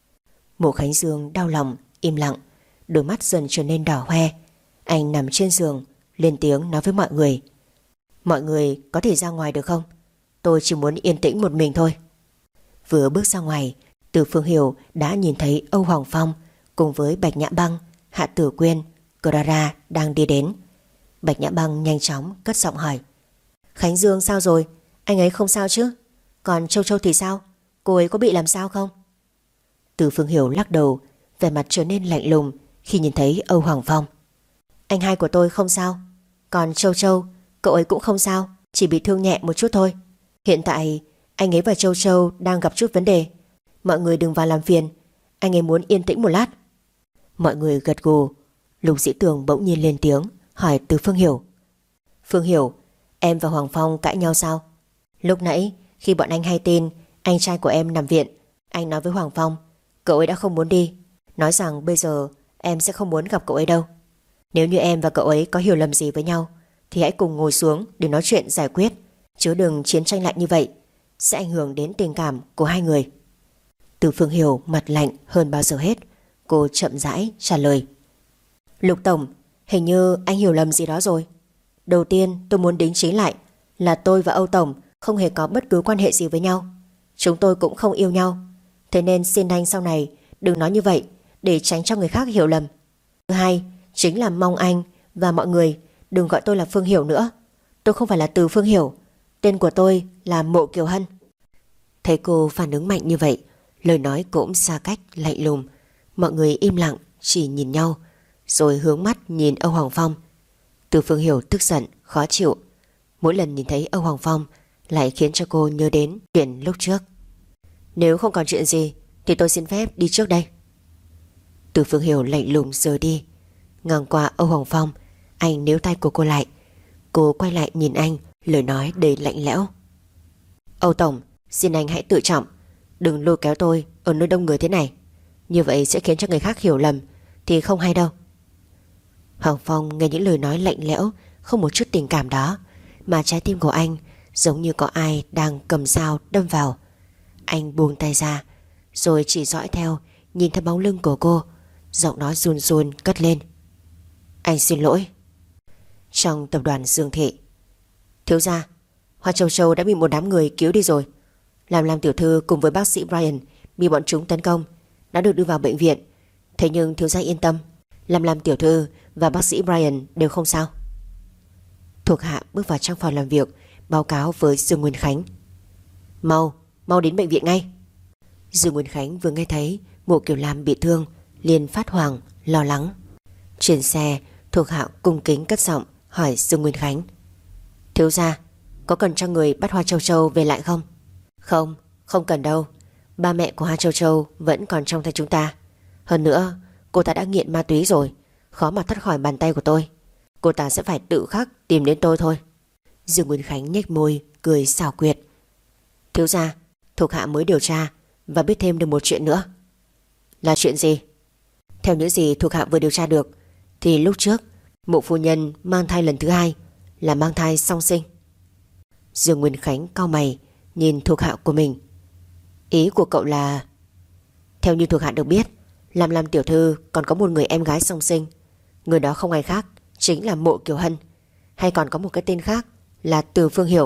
Mộ Khánh Dương đau lòng im lặng, đôi mắt dần trở nên đỏ hoe. Anh nằm trên giường lên tiếng nói với mọi người: Mọi người có thể ra ngoài được không? Tôi chỉ muốn yên tĩnh một mình thôi. Vừa bước ra ngoài, Từ Phương Hiểu đã nhìn thấy Âu Hoàng Phong cùng với Bạch Nhã Băng, Hạ Tử Quyên, Clara đang đi đến. Bạch Nhã Băng nhanh chóng cất giọng hỏi: Khánh Dương sao rồi? Anh ấy không sao chứ? Còn Châu Châu thì sao? Cô ấy có bị làm sao không? Từ Phương Hiểu lắc đầu, vẻ mặt trở nên lạnh lùng khi nhìn thấy Âu Hoàng Phong. Anh hai của tôi không sao, còn Châu Châu, cậu ấy cũng không sao, chỉ bị thương nhẹ một chút thôi. Hiện tại anh ấy và Châu Châu đang gặp chút vấn đề, mọi người đừng vào làm phiền, anh ấy muốn yên tĩnh một lát. Mọi người gật gù. Lục Dĩ Tường bỗng nhiên lên tiếng hỏi Từ Phương Hiểu. Phương Hiểu, em và Hoàng Phong cãi nhau sao? Lúc nãy khi bọn anh hay tin anh trai của em nằm viện, anh nói với Hoàng Phong cậu ấy đã không muốn đi, nói rằng bây giờ em sẽ không muốn gặp cậu ấy đâu. Nếu như em và cậu ấy có hiểu lầm gì với nhau thì hãy cùng ngồi xuống để nói chuyện giải quyết, chứ đừng chiến tranh lạnh như vậy, sẽ ảnh hưởng đến tình cảm của hai người. Từ Phương Hiểu mặt lạnh hơn bao giờ hết. Cô chậm rãi trả lời. Lục Tổng, hình như anh hiểu lầm gì đó rồi. Đầu tiên tôi muốn đính chính lại là tôi và Âu Tổng không hề có bất cứ quan hệ gì với nhau. Chúng tôi cũng không yêu nhau. Thế nên xin anh sau này đừng nói như vậy, để tránh cho người khác hiểu lầm. Thứ hai chính là mong anh và mọi người đừng gọi tôi là Phương Hiểu nữa. Tôi không phải là Từ Phương Hiểu, tên của tôi là Mộ Kiều Hân. Thấy cô phản ứng mạnh như vậy, lời nói cũng xa cách lạnh lùng. Mọi người im lặng chỉ nhìn nhau, rồi hướng mắt nhìn Âu Hoàng Phong. Từ Phương Hiểu tức giận, khó chịu. Mỗi lần nhìn thấy Âu Hoàng Phong lại khiến cho cô nhớ đến chuyện lúc trước. Nếu không còn chuyện gì thì tôi xin phép đi trước đây. Từ Phương Hiểu lạnh lùng rời đi. Ngang qua Âu Hoàng Phong, anh níu tay của cô lại. Cô quay lại nhìn anh, lời nói đầy lạnh lẽo. Âu Tổng, xin anh hãy tự trọng, đừng lôi kéo tôi ở nơi đông người thế này. Như vậy sẽ khiến cho người khác hiểu lầm thì không hay đâu. Hoàng Phong nghe những lời nói lạnh lẽo, không một chút tình cảm đó, mà trái tim của anh giống như có ai đang cầm dao đâm vào. Anh buông tay ra, rồi chỉ dõi theo, nhìn theo bóng lưng của cô. Giọng nói run run cất lên. Anh xin lỗi. Trong tập đoàn Dương Thị. Thiếu gia, Hoa Châu Châu đã bị một đám người cứu đi rồi. Làm tiểu thư cùng với bác sĩ Brian bị bọn chúng tấn công, đã được đưa vào bệnh viện. Thế nhưng thiếu gia yên tâm, làm tiểu thư và bác sĩ Brian đều không sao. Thuộc hạ bước vào trong phòng làm việc, báo cáo với Dương Nguyên Khánh. Mau đến bệnh viện ngay. Dương Nguyên Khánh vừa nghe thấy Mộ Kiều Lam bị thương liền phát hoảng, lo lắng. Trên xe, thuộc hạ cung kính cất giọng hỏi Dương Nguyên Khánh. Thiếu gia, có cần cho người bắt Hoa Châu Châu về lại không? Không cần đâu. Ba mẹ của Hoa Châu Châu vẫn còn trong tay chúng ta. Hơn nữa, cô ta đã nghiện ma túy rồi, khó mà thoát khỏi bàn tay của tôi. Cô ta sẽ phải tự khắc tìm đến tôi thôi. Dương Nguyên Khánh nhếch môi cười xảo quyệt. Thiếu gia, thuộc hạ mới điều tra và biết thêm được một chuyện nữa. Là chuyện gì? Theo những gì thuộc hạ vừa điều tra được thì lúc trước Mộ phu nhân mang thai lần thứ hai là mang thai song sinh. Dương Nguyên Khánh cau mày nhìn thuộc hạ của mình. Ý của cậu là... Theo như thuộc hạ được biết, làm tiểu thư còn có một người em gái song sinh. Người đó không ai khác chính là Mộ Kiều Hân, hay còn có một cái tên khác là Từ Phương Hiểu.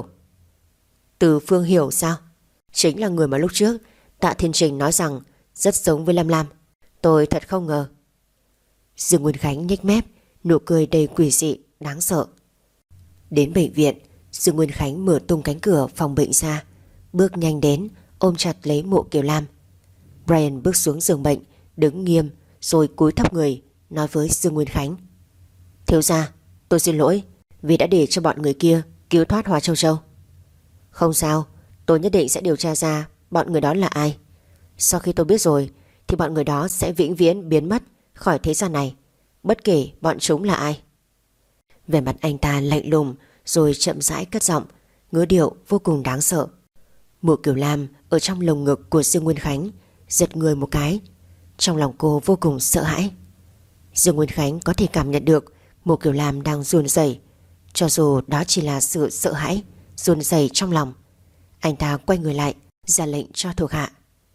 Từ Phương Hiểu sao? Chính là người mà lúc trước Tạ Thiên Trình nói rằng rất giống với Lam. Tôi thật không ngờ. Dương Nguyên Khánh nhếch mép, nụ cười đầy quỷ dị, đáng sợ. Đến bệnh viện, Dương Nguyên Khánh mở tung cánh cửa phòng bệnh ra, bước nhanh đến, ôm chặt lấy Mộ Kiều Lam. Brian bước xuống giường bệnh, đứng nghiêm, rồi cúi thấp người, nói với Dương Nguyên Khánh. Thiếu gia, tôi xin lỗi vì đã để cho bọn người kia cứu thoát Hoa Châu Châu. Không sao, tôi nhất định sẽ điều tra ra bọn người đó là ai. Sau khi tôi biết rồi thì bọn người đó sẽ vĩnh viễn biến mất khỏi thế gian này, bất kể bọn chúng là ai. Vẻ mặt anh ta lạnh lùng, rồi chậm rãi cất giọng, ngữ điệu vô cùng đáng sợ. Mộ Kiều Lam ở trong lồng ngực của Dương Nguyên Khánh giật người một cái. Trong lòng cô vô cùng sợ hãi. Dương Nguyên Khánh có thể cảm nhận được Mộ Kiều Lam đang run rẩy, cho dù đó chỉ là sự sợ hãi run rẩy trong lòng. Anh ta quay người lại, ra lệnh cho thuộc hạ.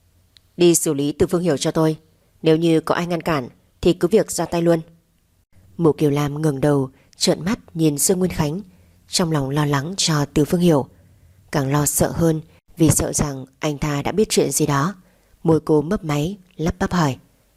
Đi xử lý Từ Phương Hiểu cho tôi. Nếu như có ai ngăn cản thì cứ việc ra tay luôn. Mộ Kiều Lam ngẩng đầu, trợn mắt nhìn Dương Nguyên Khánh, trong lòng lo lắng cho Từ Phương Hiểu, càng lo sợ hơn vì sợ rằng anh ta đã biết chuyện gì đó. Môi cô mấp máy, lắp bắp hỏi.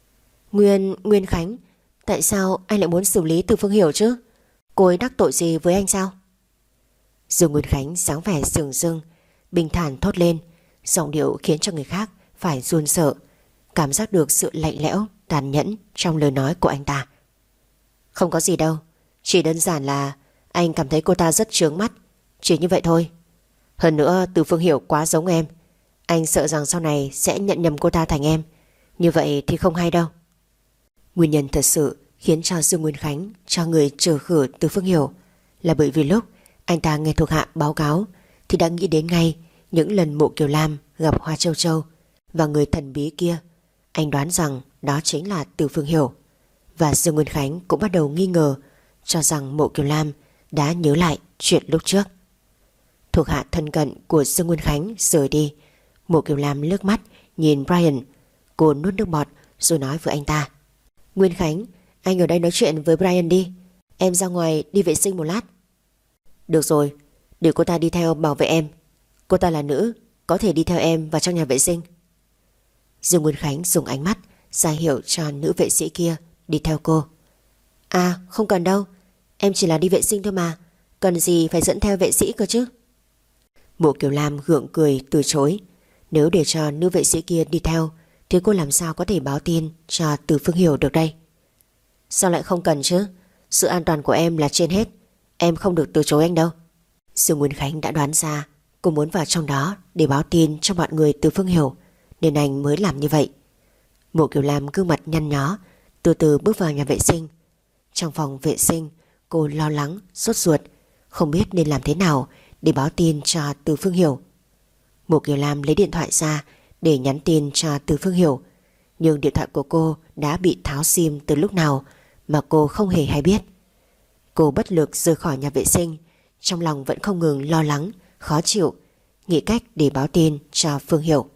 Nguyên Khánh, tại sao anh lại muốn xử lý Từ Phương Hiểu chứ? Cô ấy đắc tội gì với anh sao? Dương Nguyên Khánh dáng vẻ sừng sưng, bình thản thốt lên, giọng điệu khiến cho người khác phải run sợ. cảm giác được sự lạnh lẽo, tàn nhẫn trong lời nói của anh ta. Không có gì đâu, chỉ đơn giản là anh cảm thấy cô ta rất chướng mắt, chỉ như vậy thôi. Hơn nữa Từ Phương Hiểu quá giống em, anh sợ rằng sau này sẽ nhận nhầm cô ta thành em. Như vậy thì không hay đâu. Nguyên nhân thật sự khiến cho Dương Nguyên Khánh cho người trừ khử Từ Phương Hiểu là bởi vì lúc anh ta nghe thuộc hạ báo cáo thì đã nghĩ đến ngay những lần Mộ Kiều Lam gặp Hoa Châu Châu và người thần bí kia. Anh đoán rằng đó chính là Từ Phương Hiểu. Và Dương Nguyên Khánh cũng bắt đầu nghi ngờ, cho rằng Mộ Kiều Lam đã nhớ lại chuyện lúc trước. Thuộc hạ thân cận của Dương Nguyên Khánh rời đi. Mộ Kiều Lam lướt mắt nhìn Brian. Cô nuốt nước bọt rồi nói với anh ta: Nguyên Khánh, anh ở đây nói chuyện với Brian đi, em ra ngoài đi vệ sinh một lát. Được rồi, để cô ta đi theo bảo vệ em. Cô ta là nữ, có thể đi theo em vào trong nhà vệ sinh. Dương Nguyên Khánh dùng ánh mắt ra hiệu cho nữ vệ sĩ kia đi theo cô. À không cần đâu, em chỉ là đi vệ sinh thôi mà, cần gì phải dẫn theo vệ sĩ cơ chứ. Mộ Kiều Lam gượng cười từ chối. Nếu để cho nữ vệ sĩ kia đi theo thì cô làm sao có thể báo tin cho Từ Phương Hiểu được đây? Sao lại không cần chứ? Sự an toàn của em là trên hết, em không được từ chối anh đâu. Dương Nguyên Khánh đã đoán ra cô muốn vào trong đó để báo tin cho mọi người Từ Phương Hiểu, nên anh mới làm như vậy. Mộ Kiều Lam gương mặt nhăn nhó từ từ bước vào nhà vệ sinh. Trong phòng vệ sinh, cô lo lắng, sốt ruột, không biết nên làm thế nào để báo tin cho Từ Phương Hiểu. Mộ Kiều Lam lấy điện thoại ra để nhắn tin cho Từ Phương Hiểu, nhưng điện thoại của cô đã bị tháo sim từ lúc nào mà cô không hề hay biết. Cô bất lực rời khỏi nhà vệ sinh, trong lòng vẫn không ngừng lo lắng, khó chịu, nghĩ cách để báo tin cho Phương Hiểu.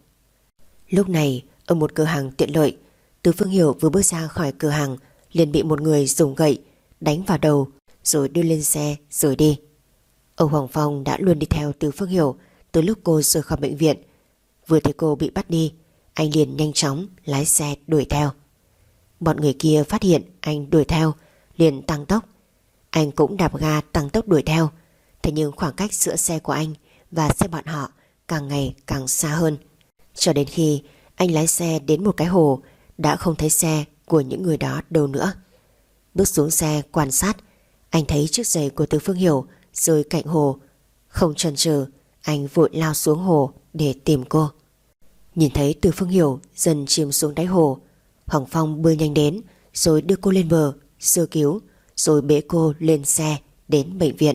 Lúc này ở một cửa hàng tiện lợi, Từ Phương Hiểu vừa bước ra khỏi cửa hàng liền bị một người dùng gậy đánh vào đầu rồi đưa lên xe rời đi. Âu Hoàng Phong đã luôn đi theo Từ Phương Hiểu từ lúc cô rời khỏi bệnh viện. Vừa thấy cô bị bắt đi, anh liền nhanh chóng lái xe đuổi theo. Bọn người kia phát hiện anh đuổi theo liền tăng tốc. Anh cũng đạp ga tăng tốc đuổi theo. Thế nhưng khoảng cách giữa xe của anh và xe bọn họ càng ngày càng xa hơn, cho đến khi anh lái xe đến một cái hồ đã không thấy xe của những người đó đâu nữa. Bước xuống xe quan sát, anh thấy chiếc giày của Từ Phương Hiểu rơi cạnh hồ. Không chần chừ, anh vội lao xuống hồ để tìm cô. Nhìn thấy Từ Phương Hiểu dần chìm xuống đáy hồ, Hoàng Phong bơi nhanh đến rồi đưa cô lên bờ sơ cứu, rồi bế cô lên xe đến bệnh viện.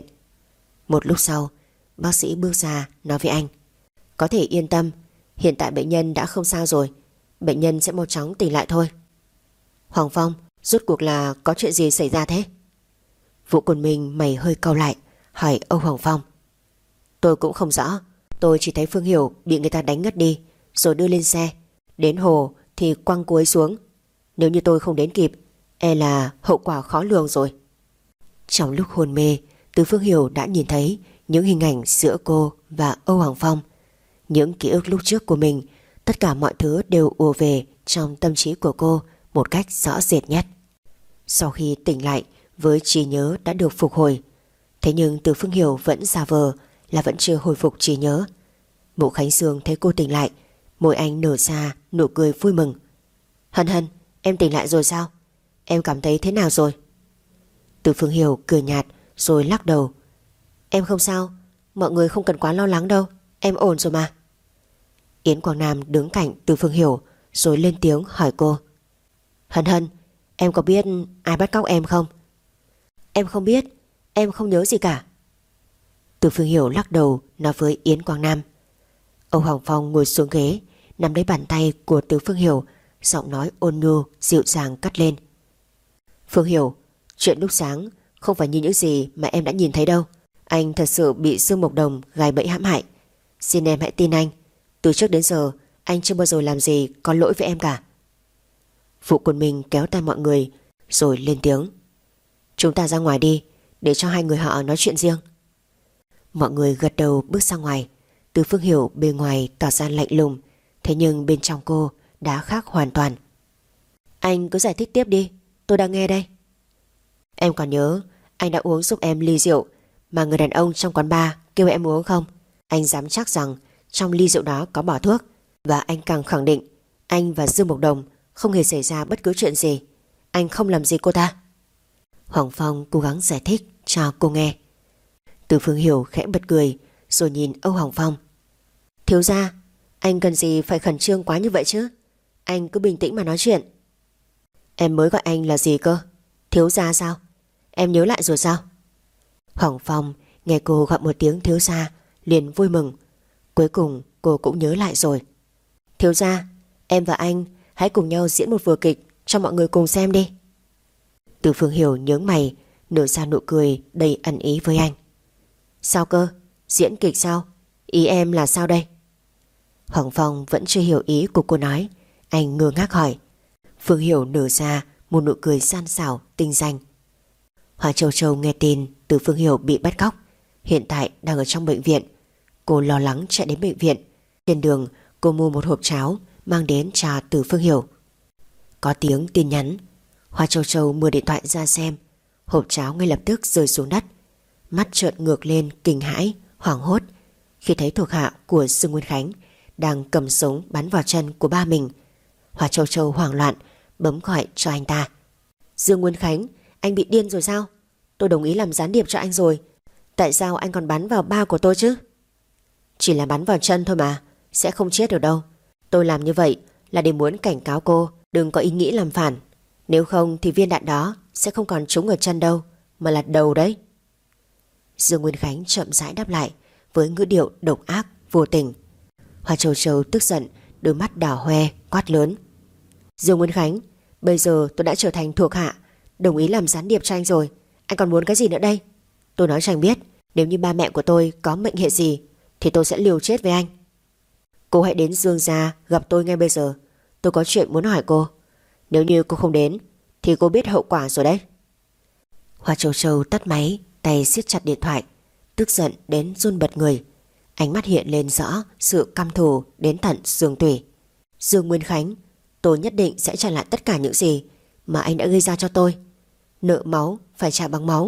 Một lúc sau, bác sĩ bước ra nói với anh: Có thể yên tâm, hiện tại bệnh nhân đã không sao rồi, bệnh nhân sẽ mau chóng tỉnh lại thôi. Hoàng Phong, rốt cuộc là có chuyện gì xảy ra thế? Vũ Quân Minh mày hơi cau lại, hỏi Âu Hoàng Phong. Tôi cũng không rõ, tôi chỉ thấy Phương Hiểu bị người ta đánh ngất đi rồi đưa lên xe, đến hồ thì quăng cô ấy xuống. Nếu như tôi không đến kịp, e là hậu quả khó lường rồi. Trong lúc hôn mê, Từ Phương Hiểu đã nhìn thấy những hình ảnh giữa cô và Âu Hoàng Phong. Những ký ức lúc trước của mình, tất cả mọi thứ đều ùa về trong tâm trí của cô một cách rõ rệt nhất. Sau khi tỉnh lại với trí nhớ đã được phục hồi, thế nhưng Từ Phương Hiểu vẫn giả vờ là vẫn chưa hồi phục trí nhớ. Mộ Khánh Sương thấy cô tỉnh lại, môi anh nở ra nụ cười vui mừng. Hân Hân, em tỉnh lại rồi sao? Em cảm thấy thế nào rồi? Từ Phương Hiểu cười nhạt rồi lắc đầu. Em không sao, mọi người không cần quá lo lắng đâu, em ổn rồi mà. Yến Quang Nam đứng cạnh Từ Phương Hiểu rồi lên tiếng hỏi cô. Hân Hân, em có biết ai bắt cóc em không? Em không biết, em không nhớ gì cả. Từ Phương Hiểu lắc đầu nói với Yến Quang Nam. Âu Hoàng Phong ngồi xuống ghế, nắm lấy bàn tay của Từ Phương Hiểu, giọng nói ôn nhu dịu dàng cất lên. Phương Hiểu, chuyện lúc sáng không phải như những gì mà em đã nhìn thấy đâu. Anh thật sự bị Dương Mộc Đồng gài bẫy hãm hại. Xin em hãy tin anh, từ trước đến giờ anh chưa bao giờ làm gì có lỗi với em cả. Phụ Quân Minh kéo tay mọi người rồi lên tiếng. Chúng ta ra ngoài đi, để cho hai người họ nói chuyện riêng. Mọi người gật đầu bước ra ngoài. Từ Phương Hiểu bề ngoài tỏ ra lạnh lùng, thế nhưng bên trong cô đã khác hoàn toàn. Anh cứ giải thích tiếp đi, tôi đang nghe đây. Em còn nhớ anh đã uống giúp em ly rượu mà người đàn ông trong quán bar kêu em uống không? Anh dám chắc rằng trong ly rượu đó có bỏ thuốc, và anh càng khẳng định Anh và Dương Mộc Đồng không hề xảy ra bất cứ chuyện gì. Anh không làm gì cô ta. Hoàng Phong cố gắng giải thích cho cô nghe. Từ Phương Hiểu khẽ bật cười rồi nhìn Âu Hoàng Phong. Thiếu gia, anh cần gì phải khẩn trương quá như vậy chứ? Anh cứ bình tĩnh mà nói chuyện. Em mới gọi anh là gì cơ? Thiếu gia sao? Em nhớ lại rồi sao? Hoàng Phong nghe cô gọi một tiếng thiếu gia liền vui mừng. Cuối cùng cô cũng nhớ lại rồi. Thiếu gia, em và anh hãy cùng nhau diễn một vở kịch cho mọi người cùng xem đi. Từ Phương Hiểu nhướng mày, nở ra nụ cười đầy ẩn ý với anh. Sao cơ? Diễn kịch sao? Ý em là sao đây? Hoàng Phong vẫn chưa hiểu ý của cô nói. Anh ngơ ngác hỏi. Phương Hiểu nở ra một nụ cười gian xảo tinh danh. Hoa Châu Châu nghe tin Từ Phương Hiểu bị bắt cóc, hiện tại đang ở trong bệnh viện. Cô lo lắng chạy đến bệnh viện. Trên đường cô mua một hộp cháo mang đến cho Từ Phương Hiểu. Có tiếng tin nhắn. Hoa Châu Châu mở điện thoại ra xem. Hộp cháo ngay lập tức rơi xuống đất. Mắt trợn ngược lên kinh hãi, hoảng hốt khi thấy thuộc hạ của Dương Nguyên Khánh đang cầm súng bắn vào chân của ba mình. Hoa Châu Châu hoảng loạn bấm gọi cho anh ta. Dương Nguyên Khánh, anh bị điên rồi sao? Tôi đồng ý làm gián điệp cho anh rồi. Tại sao anh còn bắn vào ba của tôi chứ? Chỉ là bắn vào chân thôi mà, sẽ không chết được đâu. Tôi làm như vậy là để muốn cảnh cáo cô đừng có ý nghĩ làm phản. Nếu không thì viên đạn đó sẽ không còn trúng ở chân đâu, mà là đầu đấy. Dương Nguyên Khánh chậm rãi đáp lại với ngữ điệu độc ác vô tình. Hoa Châu Châu tức giận, đôi mắt đỏ hoe quát lớn. Dương Nguyên Khánh, bây giờ tôi đã trở thành thuộc hạ, đồng ý làm gián điệp cho anh rồi. Anh còn muốn cái gì nữa đây? Tôi nói cho anh biết, nếu như ba mẹ của tôi có mệnh hệ gì thì tôi sẽ liều chết với anh. Cô hãy đến Dương gia gặp tôi ngay bây giờ. Tôi có chuyện muốn hỏi cô. Nếu như cô không đến thì cô biết hậu quả rồi đấy. Hoa Châu Châu tắt máy, tay siết chặt điện thoại, tức giận đến run bật người. Ánh mắt hiện lên rõ sự căm thù đến tận xương tủy. Dương Nguyên Khánh, tôi nhất định sẽ trả lại tất cả những gì mà anh đã gây ra cho tôi. Nợ máu phải trả bằng máu.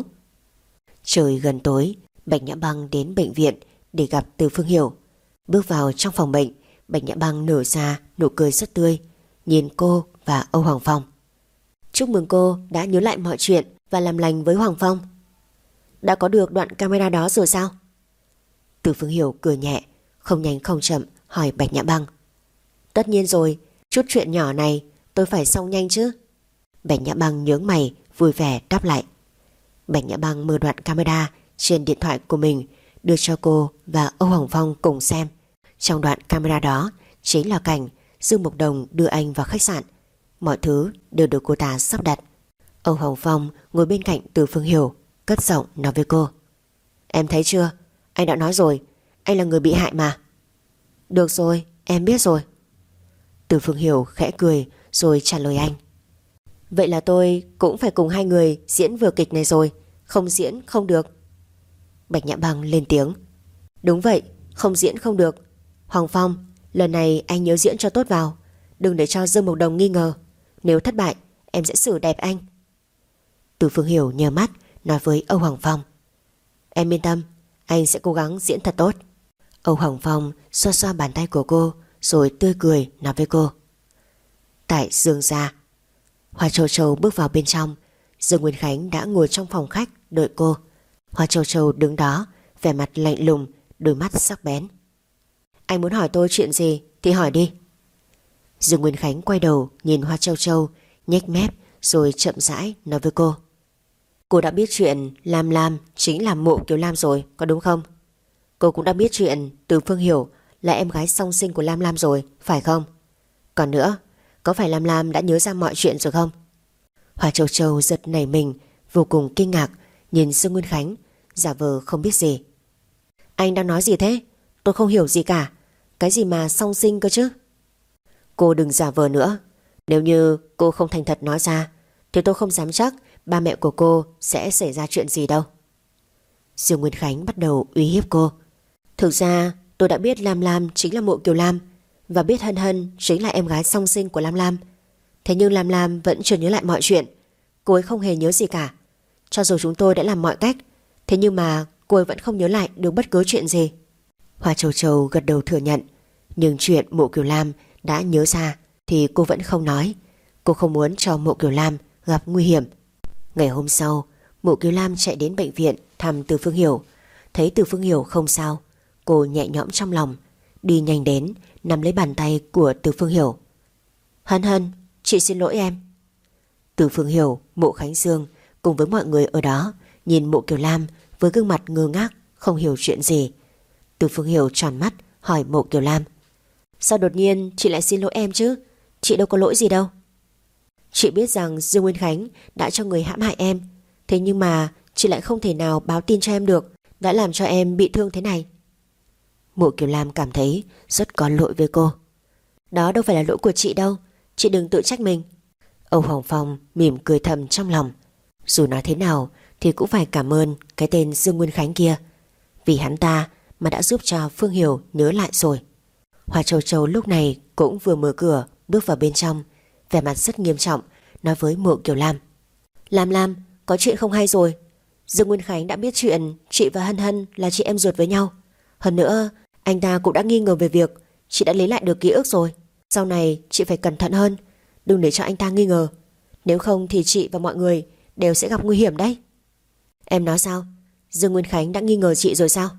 Trời gần tối, Bạch Nhã Băng đến bệnh viện để gặp Từ Phương Hiểu. Bước vào trong phòng bệnh, Bạch Nhã Băng nở ra nụ cười rất tươi, nhìn cô và Âu Hoàng Phong. Chúc mừng cô đã nhớ lại mọi chuyện và làm lành với Hoàng Phong. Đã có được đoạn camera đó rồi sao? Từ Phương Hiểu cười nhẹ, không nhanh không chậm hỏi Bạch Nhã Băng. Tất nhiên rồi, chút chuyện nhỏ này tôi phải xong nhanh chứ. Bạch Nhã Băng nhướng mày vui vẻ đáp lại. Bạch Nhã Băng mở đoạn camera trên điện thoại của mình đưa cho cô và Âu Hoàng Phong cùng xem. Trong đoạn camera đó chính là cảnh Dương Mộc Đồng đưa anh vào khách sạn. Mọi thứ đều được cô ta sắp đặt. Âu Hoàng Phong ngồi bên cạnh Từ Phương Hiểu, cất giọng nói với cô. Em thấy chưa, anh đã nói rồi, anh là người bị hại mà. Được rồi, em biết rồi. Từ Phương Hiểu khẽ cười rồi trả lời anh. Vậy là tôi cũng phải cùng hai người diễn vở kịch này rồi, không diễn không được. Bạch Nhã Băng lên tiếng. Đúng vậy, không diễn không được. Hoàng Phong, lần này anh nhớ diễn cho tốt vào, đừng để cho Dương Mộc Đồng nghi ngờ. Nếu thất bại em sẽ xử đẹp anh. Từ Phương Hiểu nhờ mắt nói với Âu Hoàng Phong. Em yên tâm, anh sẽ cố gắng diễn thật tốt. Âu Hoàng Phong xoa xoa bàn tay của cô rồi tươi cười nói với cô. Tại Dương gia, Hoa Châu Châu bước vào bên trong. Dương Nguyên Khánh đã ngồi trong phòng khách đợi cô. Hoa Châu Châu đứng đó, vẻ mặt lạnh lùng, đôi mắt sắc bén. Anh muốn hỏi tôi chuyện gì thì hỏi đi. Dương Nguyên Khánh quay đầu nhìn Hoa Châu Châu, nhếch mép rồi chậm rãi nói với cô. Cô đã biết chuyện Lam Lam chính là Mộ Kiều Lam rồi, có đúng không? Cô cũng đã biết chuyện Từ Phương Hiểu là em gái song sinh của Lam Lam rồi, phải không? Còn nữa, có phải Lam Lam đã nhớ ra mọi chuyện rồi không? Hoa Châu Châu giật nảy mình, vô cùng kinh ngạc, nhìn Dương Nguyên Khánh, giả vờ không biết gì. Anh đang nói gì thế? Tôi không hiểu gì cả. Cái gì mà song sinh cơ chứ? Cô đừng giả vờ nữa. Nếu như cô không thành thật nói ra thì tôi không dám chắc ba mẹ của cô sẽ xảy ra chuyện gì đâu. Dương Nguyên Khánh bắt đầu uy hiếp cô. Thực ra tôi đã biết Lam Lam chính là Mộ Kiều Lam, và biết Hân Hân chính là em gái song sinh của Lam Lam. Thế nhưng Lam Lam vẫn chưa nhớ lại mọi chuyện. Cô ấy không hề nhớ gì cả. Cho dù chúng tôi đã làm mọi cách, thế nhưng mà cô ấy vẫn không nhớ lại được bất cứ chuyện gì. Hoa Châu Châu gật đầu thừa nhận. Nhưng chuyện Mộ Kiều Lam đã nhớ ra thì cô vẫn không nói. Cô không muốn cho Mộ Kiều Lam gặp nguy hiểm. Ngày hôm sau, Mộ Kiều Lam chạy đến bệnh viện thăm Từ Phương Hiểu. Thấy Từ Phương Hiểu không sao, cô nhẹ nhõm trong lòng, đi nhanh đến nắm lấy bàn tay của Từ Phương Hiểu. Hân Hân, chị xin lỗi em. Từ Phương Hiểu, Mộ Khánh Dương cùng với mọi người ở đó nhìn Mộ Kiều Lam với gương mặt ngơ ngác, không hiểu chuyện gì. Từ Phương Hiểu tròn mắt hỏi Mộ Kiều Lam: Sao đột nhiên chị lại xin lỗi em chứ? Chị đâu có lỗi gì đâu. Chị biết rằng Dương Nguyên Khánh đã cho người hãm hại em, thế nhưng mà chị lại không thể nào báo tin cho em được, đã làm cho em bị thương thế này. Mộ Kiều Lam cảm thấy rất có lỗi với cô. Đó đâu phải là lỗi của chị đâu, chị đừng tự trách mình. Âu Hoàng Phong mỉm cười thầm trong lòng. Dù nói thế nào thì cũng phải cảm ơn cái tên Dương Nguyên Khánh kia, vì hắn ta mà đã giúp cho Phương Hiểu nhớ lại rồi. Hoa Châu Châu lúc này cũng vừa mở cửa bước vào bên trong, vẻ mặt rất nghiêm trọng, nói với Mộ Kiều Lam: Lam, có chuyện không hay rồi. Dương Nguyên Khánh đã biết chuyện chị và Hân Hân là chị em ruột với nhau. Hơn nữa, anh ta cũng đã nghi ngờ về việc chị đã lấy lại được ký ức rồi. Sau này chị phải cẩn thận hơn, đừng để cho anh ta nghi ngờ. Nếu không thì chị và mọi người đều sẽ gặp nguy hiểm đấy. Em nói sao? Dương Nguyên Khánh đã nghi ngờ chị rồi sao?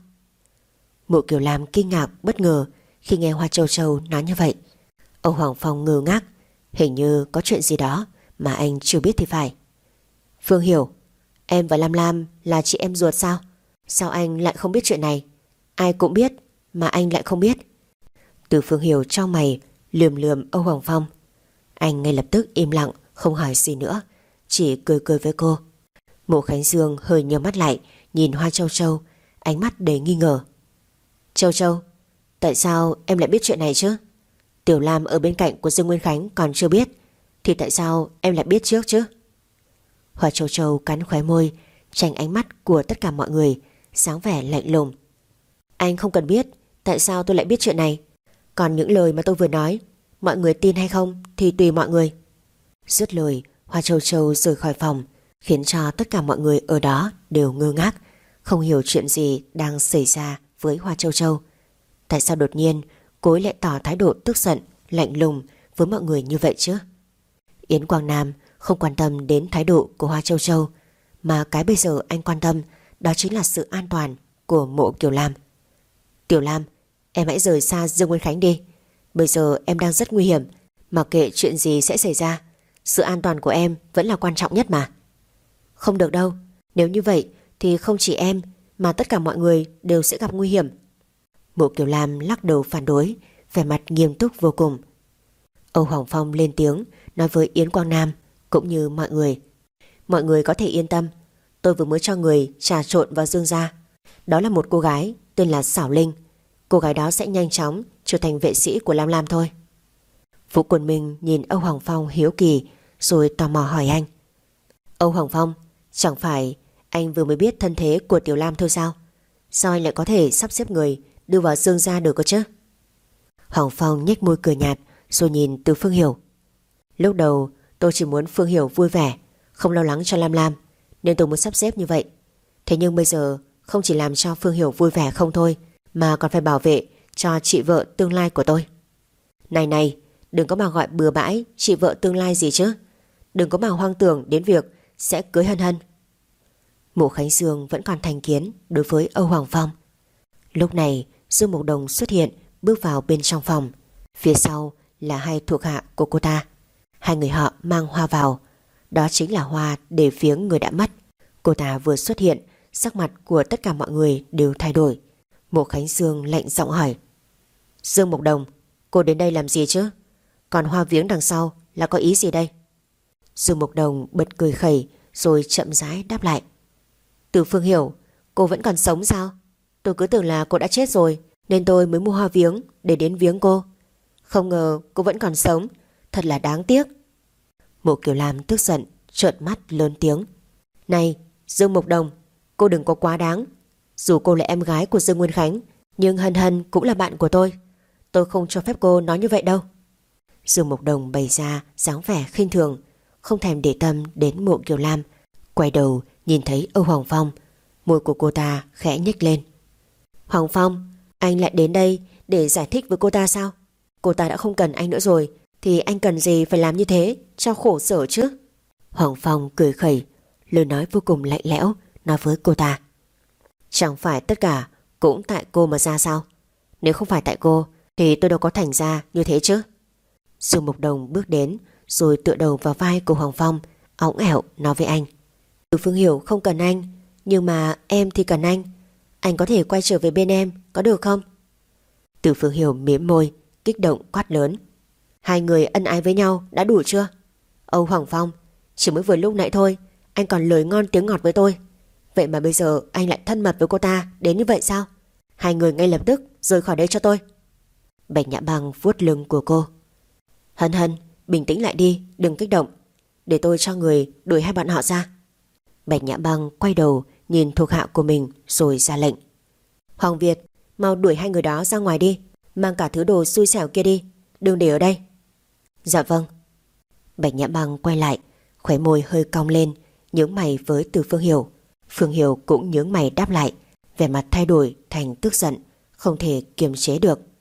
Mộ Kiều Lam kinh ngạc bất ngờ khi nghe Hoa Châu Châu nói như vậy. Âu Hoàng Phong ngơ ngác, hình như có chuyện gì đó mà anh chưa biết thì phải. Phương Hiểu, em và Lam là chị em ruột sao? Sao anh lại không biết chuyện này? Ai cũng biết mà anh lại không biết. Từ Phương Hiểu chau mày lườm Âu Hoàng Phong. Anh ngay lập tức im lặng, không hỏi gì nữa, chỉ cười cười với cô. Mộ Khánh Dương hơi nhíu mắt lại nhìn Hoa Châu Châu, ánh mắt đầy nghi ngờ. Châu Châu, tại sao em lại biết chuyện này chứ? Tiểu Lam ở bên cạnh của Dương Nguyên Khánh còn chưa biết, thì tại sao em lại biết trước chứ? Hoa Châu Châu cắn khóe môi, tránh ánh mắt của tất cả mọi người, sáng vẻ lạnh lùng. Anh không cần biết tại sao tôi lại biết chuyện này. Còn những lời mà tôi vừa nói, mọi người tin hay không thì tùy mọi người. Dứt lời, Hoa Châu Châu rời khỏi phòng, khiến cho tất cả mọi người ở đó đều ngơ ngác, không hiểu chuyện gì đang xảy ra với Hoa Châu Châu. Tại sao đột nhiên cô ấy lại tỏ thái độ tức giận, lạnh lùng với mọi người như vậy chứ? Yến Quang Nam không quan tâm đến thái độ của Hoa Châu Châu, mà cái bây giờ anh quan tâm đó chính là sự an toàn của Mộ Kiều Lam. Tiểu Lam, em hãy rời xa Dương Nguyên Khánh đi. Bây giờ em đang rất nguy hiểm, mặc kệ chuyện gì sẽ xảy ra, sự an toàn của em vẫn là quan trọng nhất mà. Không được đâu, nếu như vậy thì không chỉ em mà tất cả mọi người đều sẽ gặp nguy hiểm. Mộ Kiều Lam lắc đầu phản đối, vẻ mặt nghiêm túc vô cùng. Âu Hoàng Phong lên tiếng nói với Yến Quang Nam cũng như mọi người: Mọi người có thể yên tâm, tôi vừa mới cho người trà trộn vào Dương gia. Đó là một cô gái tên là Xảo Linh. Cô gái đó sẽ nhanh chóng trở thành vệ sĩ của Lam thôi. Vũ Quần Minh nhìn Âu Hoàng Phong hiếu kỳ, rồi tò mò hỏi anh: Âu Hoàng Phong, chẳng phải anh vừa mới biết thân thế của Tiểu Lam thôi sao? Sao anh lại có thể sắp xếp người đưa vào Dương gia được cơ chứ? Hoàng Phong nhếch môi cười nhạt, rồi nhìn từ Phương Hiểu. Lúc đầu tôi chỉ muốn Phương Hiểu vui vẻ, không lo lắng cho Lam, nên tôi muốn sắp xếp như vậy. Thế nhưng bây giờ không chỉ làm cho Phương Hiểu vui vẻ không thôi, mà còn phải bảo vệ cho chị vợ tương lai của tôi. Này, đừng có mà gọi bừa bãi chị vợ tương lai gì chứ. Đừng có mà hoang tưởng đến việc sẽ cưới Hân Hân. Mộ Khánh Dương vẫn còn thành kiến đối với Âu Hoàng Phong. Lúc này Dương Mộc Đồng xuất hiện, bước vào bên trong phòng. Phía sau là hai thuộc hạ của cô ta. Hai người họ mang hoa vào. Đó chính là hoa để viếng người đã mất. Cô ta vừa xuất hiện, sắc mặt của tất cả mọi người đều thay đổi. Mộ Khánh Dương lạnh giọng hỏi: Dương Mộc Đồng, cô đến đây làm gì chứ? Còn hoa viếng đằng sau là có ý gì đây? Dương Mộc Đồng bật cười khẩy, rồi chậm rãi đáp lại: Từ Phương Hiểu, cô vẫn còn sống sao? Tôi cứ tưởng là cô đã chết rồi, nên tôi mới mua hoa viếng để đến viếng cô. Không ngờ cô vẫn còn sống, thật là đáng tiếc. Mộ Kiều Lam tức giận, trợn mắt lớn tiếng: Này Dương Mộc Đồng, cô đừng có quá đáng. Dù cô là em gái của Dương Nguyên Khánh, nhưng Hân Hân cũng là bạn của tôi. Tôi không cho phép cô nói như vậy đâu. Dương Mộc Đồng bày ra dáng vẻ khinh thường, không thèm để tâm đến Mộ Kiều Lam. Quay đầu nhìn thấy Âu Hoàng Phong, môi của cô ta khẽ nhếch lên. Hoàng Phong, anh lại đến đây để giải thích với cô ta sao? Cô ta đã không cần anh nữa rồi, Thì anh cần gì phải làm như thế cho khổ sở chứ? Hoàng Phong cười khẩy, lời nói vô cùng lạnh lẽo, nói với cô ta. Chẳng phải tất cả cũng tại cô mà ra sao? Nếu không phải tại cô thì tôi đâu có thành ra như thế chứ. Dương Mục Đồng bước đến rồi tựa đầu vào vai của Hoàng Phong, óng ẻo nói với anh. Từ Phương Hiểu không cần anh, nhưng mà em thì cần anh. Anh có thể quay trở về bên em, có được không? Từ Phương Hiểu mím môi, kích động quát lớn. Hai người ân ái với nhau đã đủ chưa? Âu Hoàng Phong, chỉ mới vừa lúc nãy thôi anh còn lời ngon tiếng ngọt với tôi. Vậy mà bây giờ anh lại thân mật với cô ta đến như vậy sao? Hai người ngay lập tức rời khỏi đây cho tôi. Bạch Nhã Băng vuốt lưng của cô. Hân Hân, bình tĩnh lại đi, đừng kích động. Để tôi cho người đuổi hai bọn họ ra. Bạch Nhã Băng quay đầu nhìn thuộc hạ của mình rồi ra lệnh. Hoàng Việt, mau đuổi hai người đó ra ngoài đi. Mang cả thứ đồ xui xẻo kia đi, đừng để ở đây. Dạ vâng. Bạch Nhã Băng quay lại, khóe môi hơi cong lên, nhướng mày với Từ Phương Hiểu. Phương Hiểu cũng nhướng mày đáp lại, vẻ mặt thay đổi thành tức giận, không thể kiềm chế được.